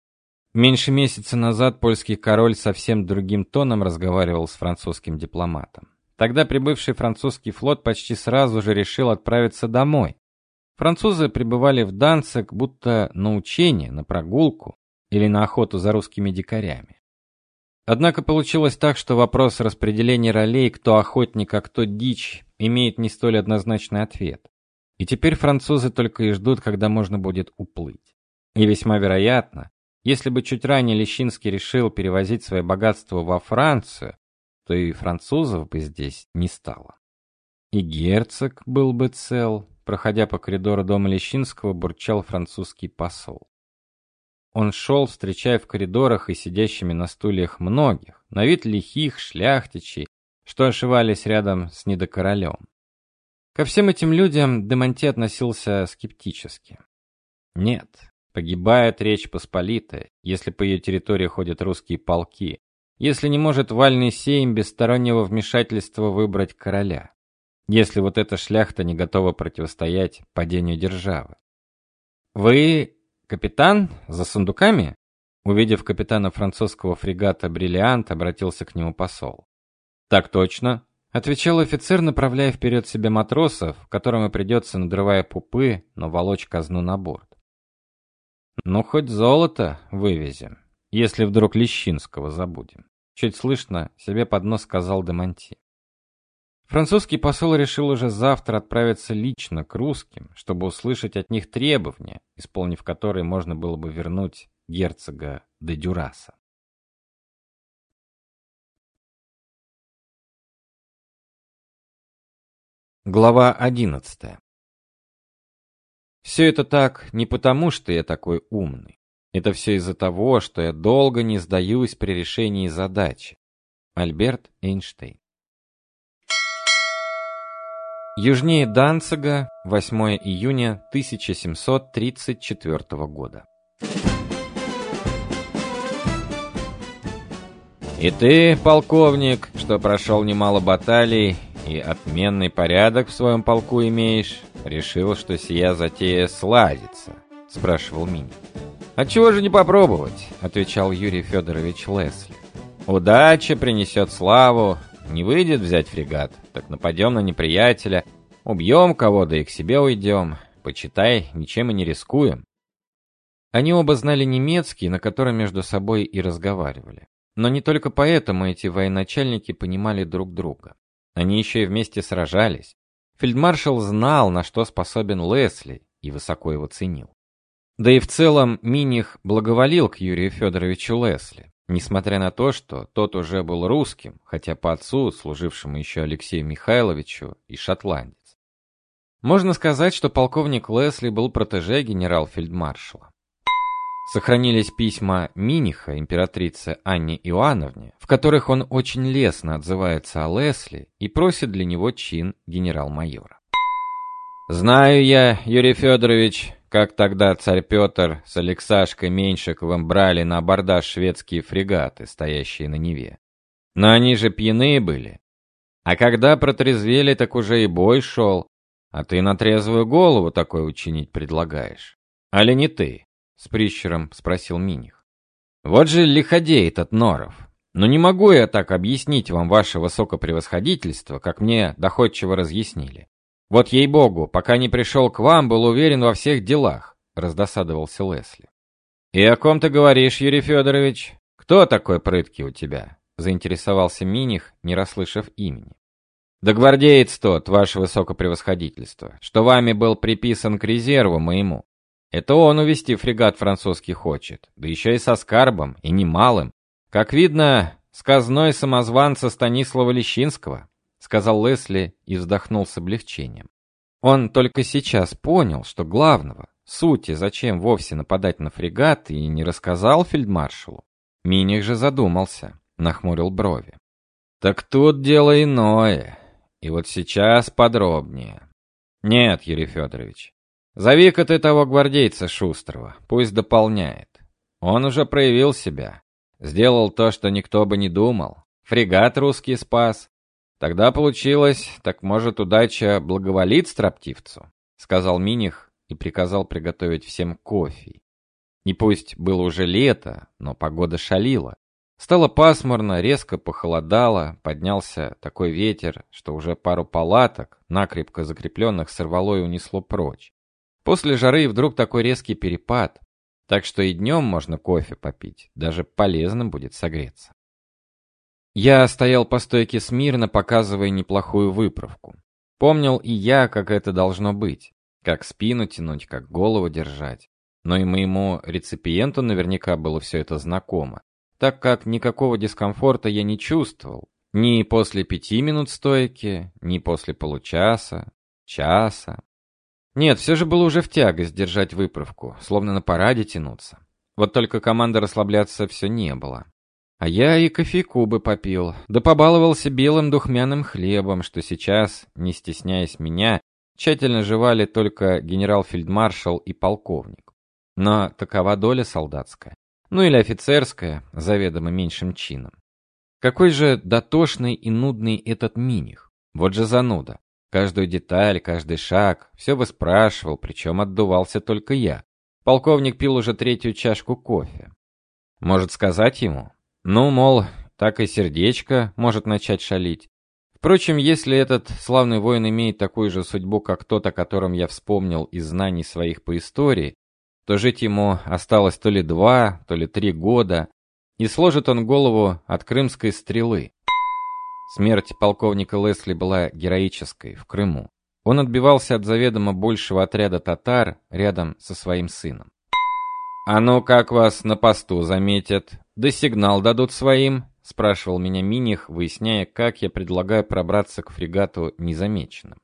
Меньше месяца назад польский король совсем другим тоном разговаривал с французским дипломатом. Тогда прибывший французский флот почти сразу же решил отправиться домой. Французы прибывали в Данциг будто на учение, на прогулку или на охоту за русскими дикарями. Однако получилось так, что вопрос распределения ролей, кто охотник, а кто дичь, имеет не столь однозначный ответ. И теперь французы только и ждут, когда можно будет уплыть. И весьма вероятно, если бы чуть ранее Лещинский решил перевозить свои богатства во Францию, то и французов бы здесь не стало. И герцог был бы цел. Проходя по коридору дома Лещинского, бурчал французский посол. Он шел, встречая в коридорах и сидящими на стульях многих, на вид лихих шляхтичей, что ошивались рядом с недокоролем. Ко всем этим людям де Монти относился скептически. Нет, погибает Речь Посполитая, если по ее территории ходят русские полки, если не может вальный сейм без стороннего вмешательства выбрать короля. Если вот эта шляхта не готова противостоять падению державы. «Вы капитан за сундуками?» Увидев капитана французского фрегата «Бриллиант», обратился к нему посол. «Так точно», — отвечал офицер, направляя вперед себе матросов, которым и придется, надрывая пупы, но волочь казну на борт. «Ну, хоть золото вывезем, если вдруг Лещинского забудем», — чуть слышно себе под нос сказал де Монти. Французский посол решил уже завтра отправиться лично к русским, чтобы услышать от них требования, исполнив которые можно было бы вернуть герцога де Дюраса. Глава одиннадцатая. Все это так не потому, что я такой умный. Это все из-за того, что я долго не сдаюсь при решении задачи. Альберт Эйнштейн. Южнее Данцига, восьмое июня тысяча семьсот тридцать четвёртого года. И ты, полковник, что прошел немало баталий и отменный порядок в своем полку имеешь, решил, что сия затея сладится, спрашивал Мини. А чего же не попробовать, отвечал Юрий Федорович Лесли. Удача принесет славу. Не выйдет взять фрегат, так нападем на неприятеля, убьем кого, да и к себе уйдем. Почитай, ничем и не рискуем. Они оба знали немецкий, на котором между собой и разговаривали. Но не только поэтому эти военачальники понимали друг друга. Они еще и вместе сражались. Фельдмаршал знал, на что способен Лесли, и высоко его ценил. Да и в целом Миних благоволил к Юрию Федоровичу Лесли. Несмотря на то, что тот уже был русским, хотя по отцу, служившему еще Алексею Михайловичу, и шотландец. Можно сказать, что полковник Лесли был протеже генерал-фельдмаршала. Сохранились письма Миниха императрице Анне Иоанновне, в которых он очень лестно отзывается о Лесли и просит для него чин генерал-майора. «Знаю я, Юрий Федорович, как тогда царь Петр с Алексашкой Меньшиковым брали на абордаж шведские фрегаты, стоящие на Неве. Но они же пьяные были. А когда протрезвели, так уже и бой шел. А ты на трезвую голову такое учинить предлагаешь. Али не ты?» — с прищуром спросил Миних. «Вот же лиходей этот Норов. Но не могу я так объяснить вам ваше высокопревосходительство, как мне доходчиво разъяснили. Вот ей-богу, пока не пришел к вам, был уверен во всех делах», — раздосадовался Лесли. «И о ком ты говоришь, Юрий Федорович? Кто такой прыткий у тебя?» — заинтересовался Миних, не расслышав имени. «Да гвардеец тот, ваше высокопревосходительство, что вами был приписан к резерву моему. Это он увести фрегат французский хочет, да еще и со скарбом, и немалым. Как видно, с казной самозванца Станислава Лещинского», — сказал Лесли и вздохнул с облегчением. Он только сейчас понял, что главного, сути, зачем вовсе нападать на фрегат, и не рассказал фельдмаршалу. Миних же задумался, нахмурил брови. «Так тут дело иное, и вот сейчас подробнее. Нет, Юрий Федорович, зови-ка ты того гвардейца шустрого, пусть дополняет. Он уже проявил себя, сделал то, что никто бы не думал, фрегат русский спас. Тогда получилось, так может удача благоволит строптивцу», — сказал Миних и приказал приготовить всем кофе. И пусть было уже лето, но погода шалила. Стало пасмурно, резко похолодало, поднялся такой ветер, что уже пару палаток, накрепко закрепленных, сорвало и унесло прочь. После жары вдруг такой резкий перепад, так что и днем можно кофе попить, даже полезно будет согреться. Я стоял по стойке смирно, показывая неплохую выправку. Помнил и я, как это должно быть, как спину тянуть, как голову держать. Но и моему реципиенту наверняка было все это знакомо, так как никакого дискомфорта я не чувствовал. Ни после пяти минут стойки, ни после получаса, часа. Нет, все же было уже в тягость держать выправку, словно на параде тянуться. Вот только команды расслабляться все не было. А я и кофейку бы попил, да побаловался белым духмяным хлебом, что сейчас, не стесняясь меня, тщательно жевали только генерал-фельдмаршал и полковник. Но такова доля солдатская, ну или офицерская, заведомо меньшим чином. Какой же дотошный и нудный этот Миних. Вот же зануда. Каждую деталь, каждый шаг, все выспрашивал, причем отдувался только я. Полковник пил уже третью чашку кофе. Может сказать ему? Ну, мол, так и сердечко может начать шалить. Впрочем, если этот славный воин имеет такую же судьбу, как тот, о котором я вспомнил из знаний своих по истории, то жить ему осталось то ли два, то ли три года, и сложит он голову от крымской стрелы. Смерть полковника Лесли была героической в Крыму. Он отбивался от заведомо большего отряда татар рядом со своим сыном. «А ну как вас на посту заметят? Да сигнал дадут своим?» — спрашивал меня Миних, выясняя, как я предлагаю пробраться к фрегату незамеченным.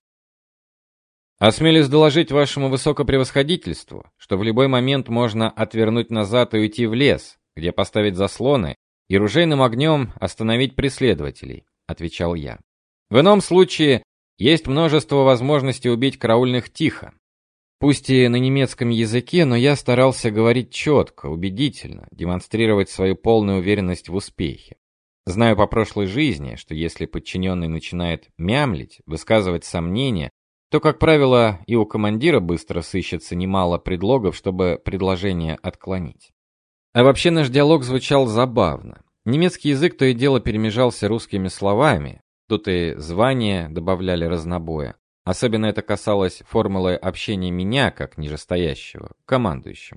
«Осмелюсь доложить вашему высокопревосходительству, что в любой момент можно отвернуть назад и уйти в лес, где поставить заслоны и ружейным огнем остановить преследователей», — отвечал я. «В ином случае есть множество возможностей убить караульных тихо». Пусть и на немецком языке, но я старался говорить четко, убедительно, демонстрировать свою полную уверенность в успехе. Знаю по прошлой жизни, что если подчиненный начинает мямлить, высказывать сомнения, то, как правило, и у командира быстро сыщется немало предлогов, чтобы предложение отклонить. А вообще наш диалог звучал забавно. Немецкий язык то и дело перемежался русскими словами, тут и звания добавляли разнобоя. Особенно это касалось формулы общения меня, как нижестоящего, к командующему.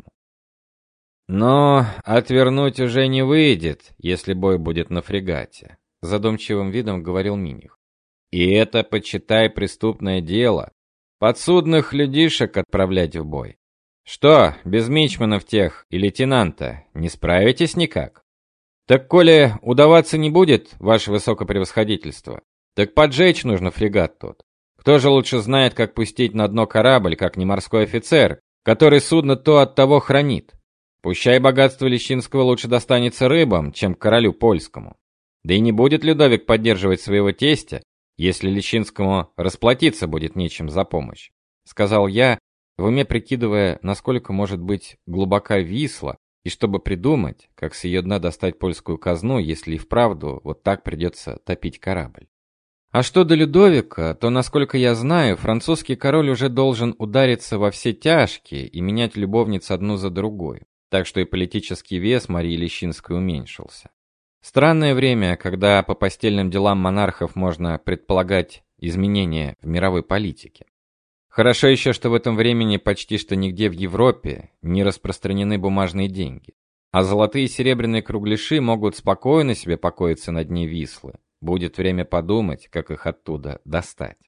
«Но отвернуть уже не выйдет, если бой будет на фрегате», — задумчивым видом говорил Миних. «И это, почитай, преступное дело. Подсудных людишек отправлять в бой. Что, без мичманов тех и лейтенанта не справитесь никак? Так коли удаваться не будет, ваше высокопревосходительство, так поджечь нужно фрегат тот. Кто же лучше знает, как пустить на дно корабль, как не морской офицер, который судно то от того хранит? Пущай богатство Лещинского лучше достанется рыбам, чем королю польскому. Да и не будет Людовик поддерживать своего тестя, если Лещинскому расплатиться будет нечем за помощь», — сказал я, в уме прикидывая, насколько может быть глубока Висла, и чтобы придумать, как с ее дна достать польскую казну, если и вправду вот так придется топить корабль. А что до Людовика, то, насколько я знаю, французский король уже должен удариться во все тяжкие и менять любовниц одну за другой, так что и политический вес Марии Лещинской уменьшился. Странное время, когда по постельным делам монархов можно предполагать изменения в мировой политике. Хорошо еще, что в этом времени почти что нигде в Европе не распространены бумажные деньги, а золотые и серебряные кругляши могут спокойно себе покоиться на дне Вислы. Будет время подумать, как их оттуда достать.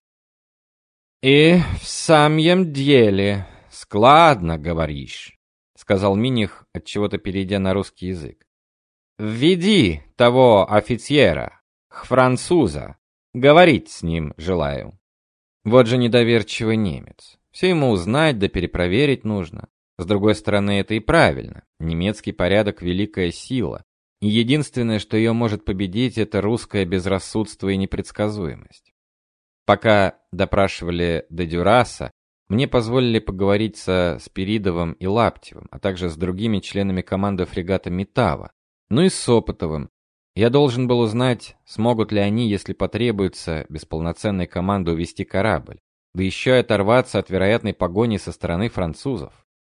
«И в самом деле складно говоришь», — сказал Миних, отчего-то перейдя на русский язык. «Введи того офицера, француза, говорить с ним желаю». Вот же недоверчивый немец. Все ему узнать да перепроверить нужно. С другой стороны, это и правильно. Немецкий порядок — великая сила. И единственное, что ее может победить, это русское безрассудство и непредсказуемость. Пока допрашивали де Дюраса, мне позволили поговорить со Спиридовым и Лаптевым, а также с другими членами команды фрегата Метава, ну и с Опытовым. Я должен был узнать, смогут ли они, если потребуется, без полноценной команды увести корабль, да еще и оторваться от вероятной погони со стороны французов.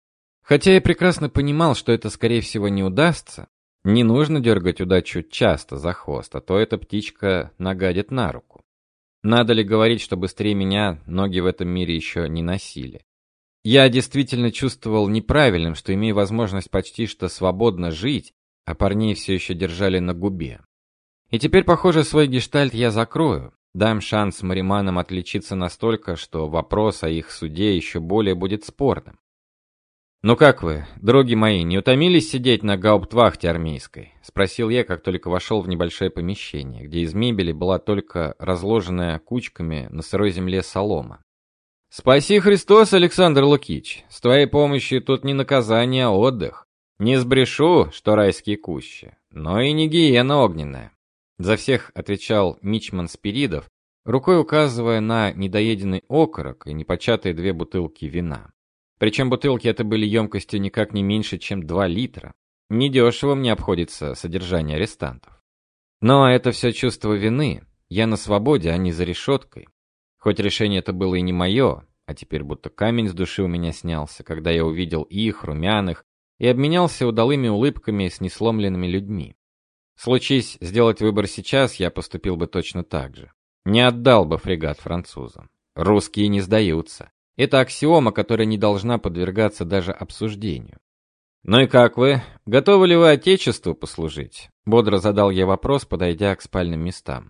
Хотя я прекрасно понимал, что это, скорее всего, не удастся, не нужно дергать удачу часто за хвост, а то эта птичка нагадит на руку. Надо ли говорить, что быстрее меня ноги в этом мире еще не носили? Я действительно чувствовал неправильным, что имею возможность почти что свободно жить, а парней все еще держали на губе. И теперь, похоже, свой гештальт я закрою, дам шанс мариманам отличиться настолько, что вопрос о их суде еще более будет спорным. «Ну как вы, други мои, не утомились сидеть на гауптвахте армейской?» — спросил я, как только вошел в небольшое помещение, где из мебели была только разложенная кучками на сырой земле солома. «Спаси Христос, Александр Лукич! С твоей помощью тут не наказание, а отдых. Не сбрешу, что райские кущи, но и не гиена огненная». За всех отвечал мичман Спиридов, рукой указывая на недоеденный окорок и непочатые две бутылки вина. Причем бутылки это были емкостью никак не меньше, чем два литра. Недешево мне обходится содержание арестантов. Но это все чувство вины. Я на свободе, а не за решеткой. Хоть решение это было и не мое, а теперь будто камень с души у меня снялся, когда я увидел их, румяных, и обменялся удалыми улыбками с несломленными людьми. Случись сделать выбор сейчас, я поступил бы точно так же. Не отдал бы фрегат французам. Русские не сдаются. Это аксиома, которая не должна подвергаться даже обсуждению. «Ну и как вы? Готовы ли вы Отечеству послужить?» Бодро задал я вопрос, подойдя к спальным местам.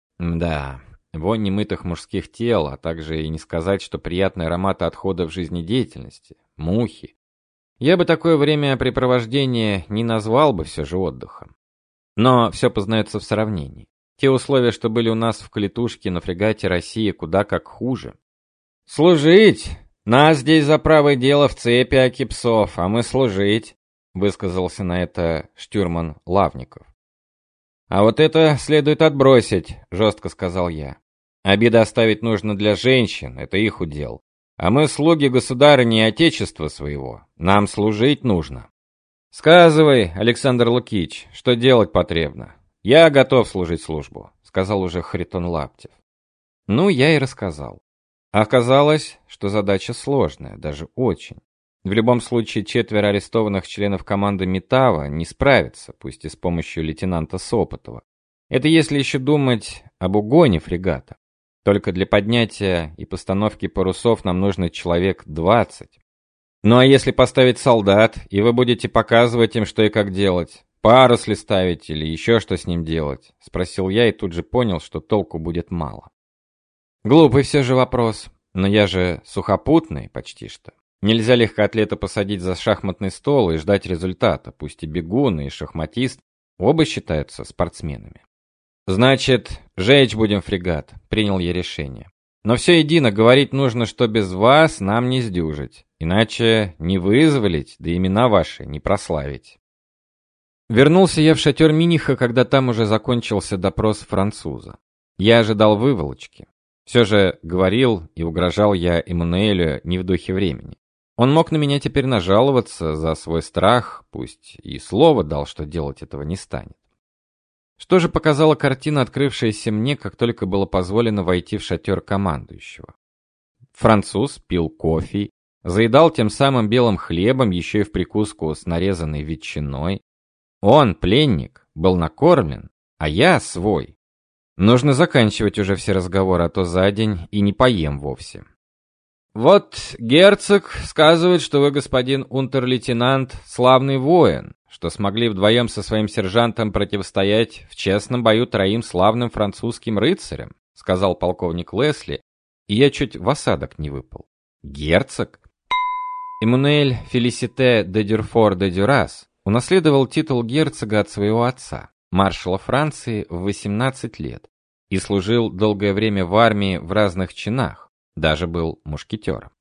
Да, вонь немытых мужских тел, а также и не сказать, что приятный аромат отходов жизнедеятельности, мухи. Я бы такое времяпрепровождение не назвал бы все же отдыхом. Но все познается в сравнении. Те условия, что были у нас в клетушке на фрегате «Россия», куда как хуже. «Служить! Нас здесь за правое дело в цепи, аки псов, а мы служить!» — высказался на это штурман Лавников. «А вот это следует отбросить», — жестко сказал я. «Обиды оставить нужно для женщин, это их удел. А мы слуги государыни и отечества своего, нам служить нужно». «Сказывай, Александр Лукич, что делать потребно. Я готов служить службу», — сказал уже Харитон Лаптев. Ну, я и рассказал. Оказалось, что задача сложная, даже очень. В любом случае, четверо арестованных членов команды Метава не справятся, пусть и с помощью лейтенанта Сопотова. Это если еще думать об угоне фрегата. Только для поднятия и постановки парусов нам нужно человек двадцать. Ну а если поставить солдат, и вы будете показывать им, что и как делать, парус ли ставить или еще что с ним делать? Спросил я и тут же понял, что толку будет мало. Глупый все же вопрос, но я же сухопутный почти что. Нельзя легкоатлета посадить за шахматный стол и ждать результата, пусть и бегун, и шахматист, оба считаются спортсменами. Значит, жечь будем фрегат, принял я решение. Но все едино, говорить нужно, что без вас нам не сдюжить, иначе не вызволить, да имена ваши не прославить. Вернулся я в шатер Миниха, когда там уже закончился допрос француза. Я ожидал выволочки. Все же говорил и угрожал я Эммануэлю не в духе времени. Он мог на меня теперь нажаловаться за свой страх, пусть и слово дал, что делать этого не станет. Что же показала картина, открывшаяся мне, как только было позволено войти в шатер командующего? Француз пил кофе, заедал тем самым белым хлебом, еще и в прикуску с нарезанной ветчиной. Он, пленник, был накормлен, а я свой. Нужно заканчивать уже все разговоры, а то за день и не поем вовсе. Вот герцог сказывает, что вы, господин унтер-лейтенант, славный воин, что смогли вдвоем со своим сержантом противостоять в честном бою троим славным французским рыцарям, сказал полковник Лесли, и я чуть в осадок не выпал. Герцог? Эммануэль Фелисите де Дюрфор де Дюрас унаследовал титул герцога от своего отца, маршала Франции, в восемнадцать лет, и служил долгое время в армии в разных чинах, даже был мушкетером.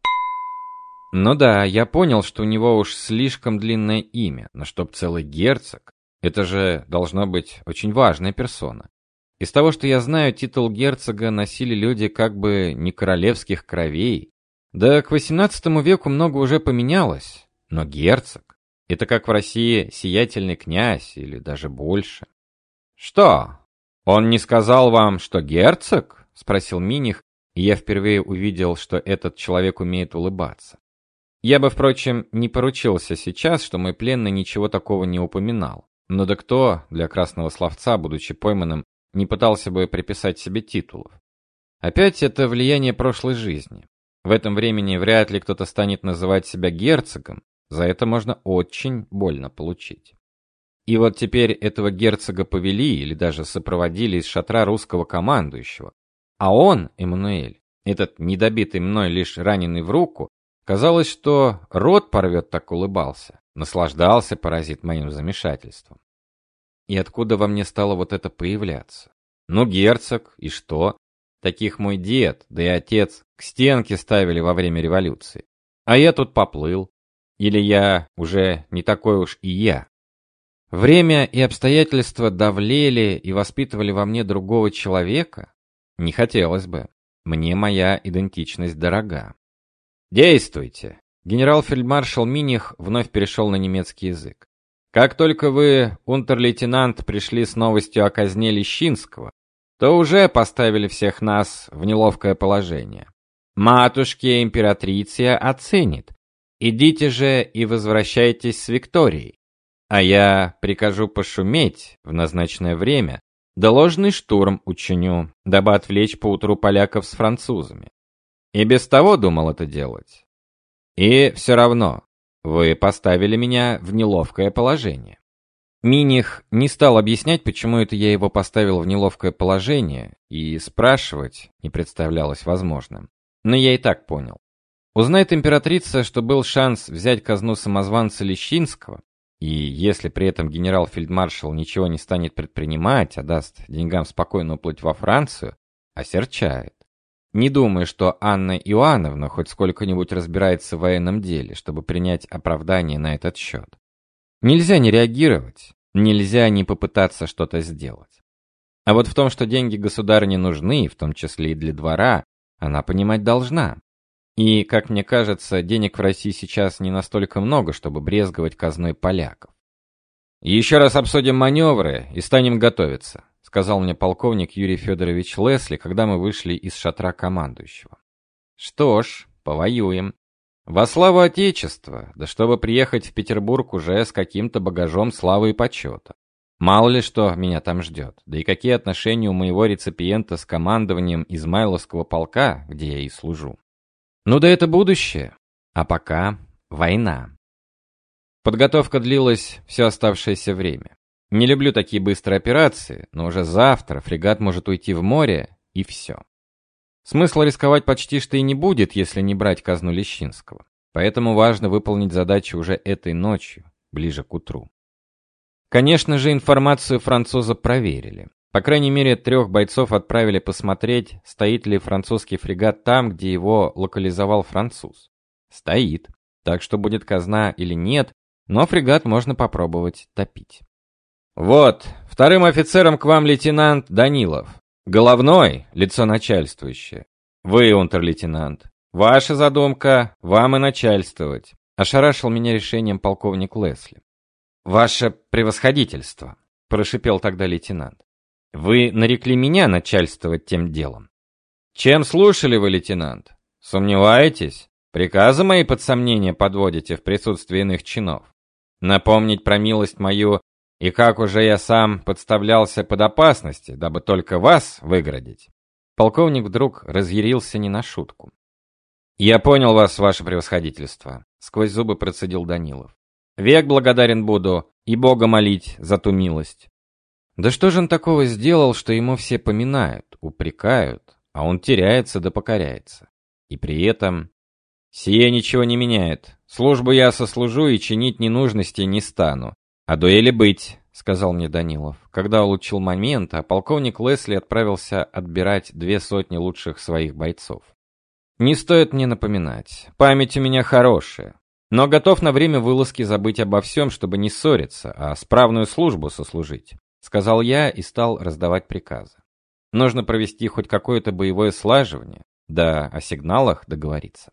Ну да, я понял, что у него уж слишком длинное имя, но чтоб целый герцог, это же должно быть очень важная персона. Из того, что я знаю, титул герцога носили люди как бы не королевских кровей. Да к восемнадцатому веку много уже поменялось, но герцог — это как в России сиятельный князь или даже больше. Что? Он не сказал вам, что герцог? Спросил Миних, и я впервые увидел, что этот человек умеет улыбаться. Я бы, впрочем, не поручился сейчас, что мой пленный ничего такого не упоминал. Но да кто для красного словца, будучи пойманным, не пытался бы приписать себе титулов? Опять это влияние прошлой жизни. В этом времени вряд ли кто-то станет называть себя герцогом, за это можно очень больно получить. И вот теперь этого герцога повели или даже сопроводили из шатра русского командующего. А он, Эммануэль, этот недобитый мной лишь раненый в руку, казалось, что рот порвет, так улыбался, наслаждался паразит моим замешательством. И откуда во мне стало вот это появляться? Ну, герцог, и что? Таких мой дед, да и отец к стенке ставили во время революции. А я тут поплыл. Или я уже не такой уж и я? Время и обстоятельства давлели и воспитывали во мне другого человека? Не хотелось бы. Мне моя идентичность дорога. Действуйте. Генерал-фельдмаршал Миних вновь перешел на немецкий язык. Как только вы, унтер-лейтенант, пришли с новостью о казни Лещинского, то уже поставили всех нас в неловкое положение. Матушке императрица оценит. Идите же и возвращайтесь с Викторией. А я прикажу пошуметь в назначенное время, да ложный штурм учиню, дабы отвлечь поутру поляков с французами. И без того думал это делать. И все равно вы поставили меня в неловкое положение. Миних не стал объяснять, почему это я его поставил в неловкое положение, и спрашивать не представлялось возможным. Но я и так понял. Узнает императрица, что был шанс взять казну самозванца Лещинского, и если при этом генерал-фельдмаршал ничего не станет предпринимать, а даст деньгам спокойно уплыть во Францию, осерчает. Не думаю, что Анна Иоанновна хоть сколько-нибудь разбирается в военном деле, чтобы принять оправдание на этот счет. Нельзя не реагировать, нельзя не попытаться что-то сделать. А вот в том, что деньги государыне нужны, в том числе и для двора, она понимать должна. И, как мне кажется, денег в России сейчас не настолько много, чтобы брезговать казной поляков. «Еще раз обсудим маневры и станем готовиться», сказал мне полковник Юрий Федорович Лесли, когда мы вышли из шатра командующего. «Что ж, повоюем. Во славу Отечества, да чтобы приехать в Петербург уже с каким-то багажом славы и почета. Мало ли что меня там ждет, да и какие отношения у моего реципиента с командованием Измайловского полка, где я и служу. Ну да это будущее, а пока война». Подготовка длилась все оставшееся время. Не люблю такие быстрые операции, но уже завтра фрегат может уйти в море, и все. Смысла рисковать почти что и не будет, если не брать казну Лещинского. Поэтому важно выполнить задачу уже этой ночью, ближе к утру. Конечно же, информацию француза проверили. По крайней мере, трех бойцов отправили посмотреть, стоит ли французский фрегат там, где его локализовал француз. Стоит. Так что будет казна или нет, но фрегат можно попробовать топить. Вот, вторым офицером к вам лейтенант Данилов. Головной — лицо начальствующее. Вы, унтер-лейтенант. Ваша задумка — вам и начальствовать. Ошарашил меня решением полковник Лесли. Ваше превосходительство, прошипел тогда лейтенант. Вы нарекли меня начальствовать тем делом. Чем слушали вы, лейтенант? Сомневаетесь? Приказы мои под сомнение подводите в присутствии иных чинов. Напомнить про милость мою и как уже я сам подставлялся под опасности, дабы только вас выгородить. Полковник вдруг разъярился не на шутку. Я понял вас, ваше превосходительство, сквозь зубы процедил Данилов. Век благодарен буду и Бога молить за ту милость. Да что же он такого сделал, что ему все поминают, упрекают, а он теряется да покоряется? И при этом сие ничего не меняет. Службу я сослужу и чинить ненужности не стану. А дуэли быть, сказал мне Данилов, когда улучил момент, а полковник Лесли отправился отбирать две сотни лучших своих бойцов. Не стоит мне напоминать, память у меня хорошая, но готов на время вылазки забыть обо всем, чтобы не ссориться, а справную службу сослужить, сказал я и стал раздавать приказы. Нужно провести хоть какое-то боевое слаживание, да о сигналах договориться.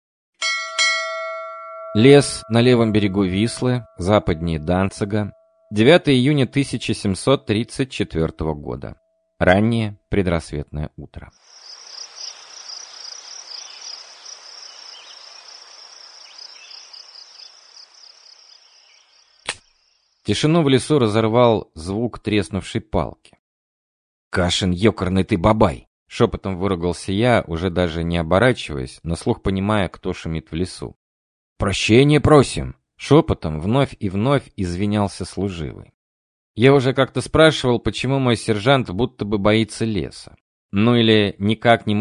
Лес на левом берегу Вислы, западнее Данцига, девятого июня тысяча семьсот тридцать четвёртого года. Раннее предрассветное утро. Тишину в лесу разорвал звук треснувшей палки. «Кашин, ёкарный ты бабай!» — шепотом выругался я, уже даже не оборачиваясь, на слух понимая, кто шумит в лесу. «Прощения просим!» — шепотом вновь и вновь извинялся служивый. Я уже как-то спрашивал, почему мой сержант будто бы боится леса. Ну или никак не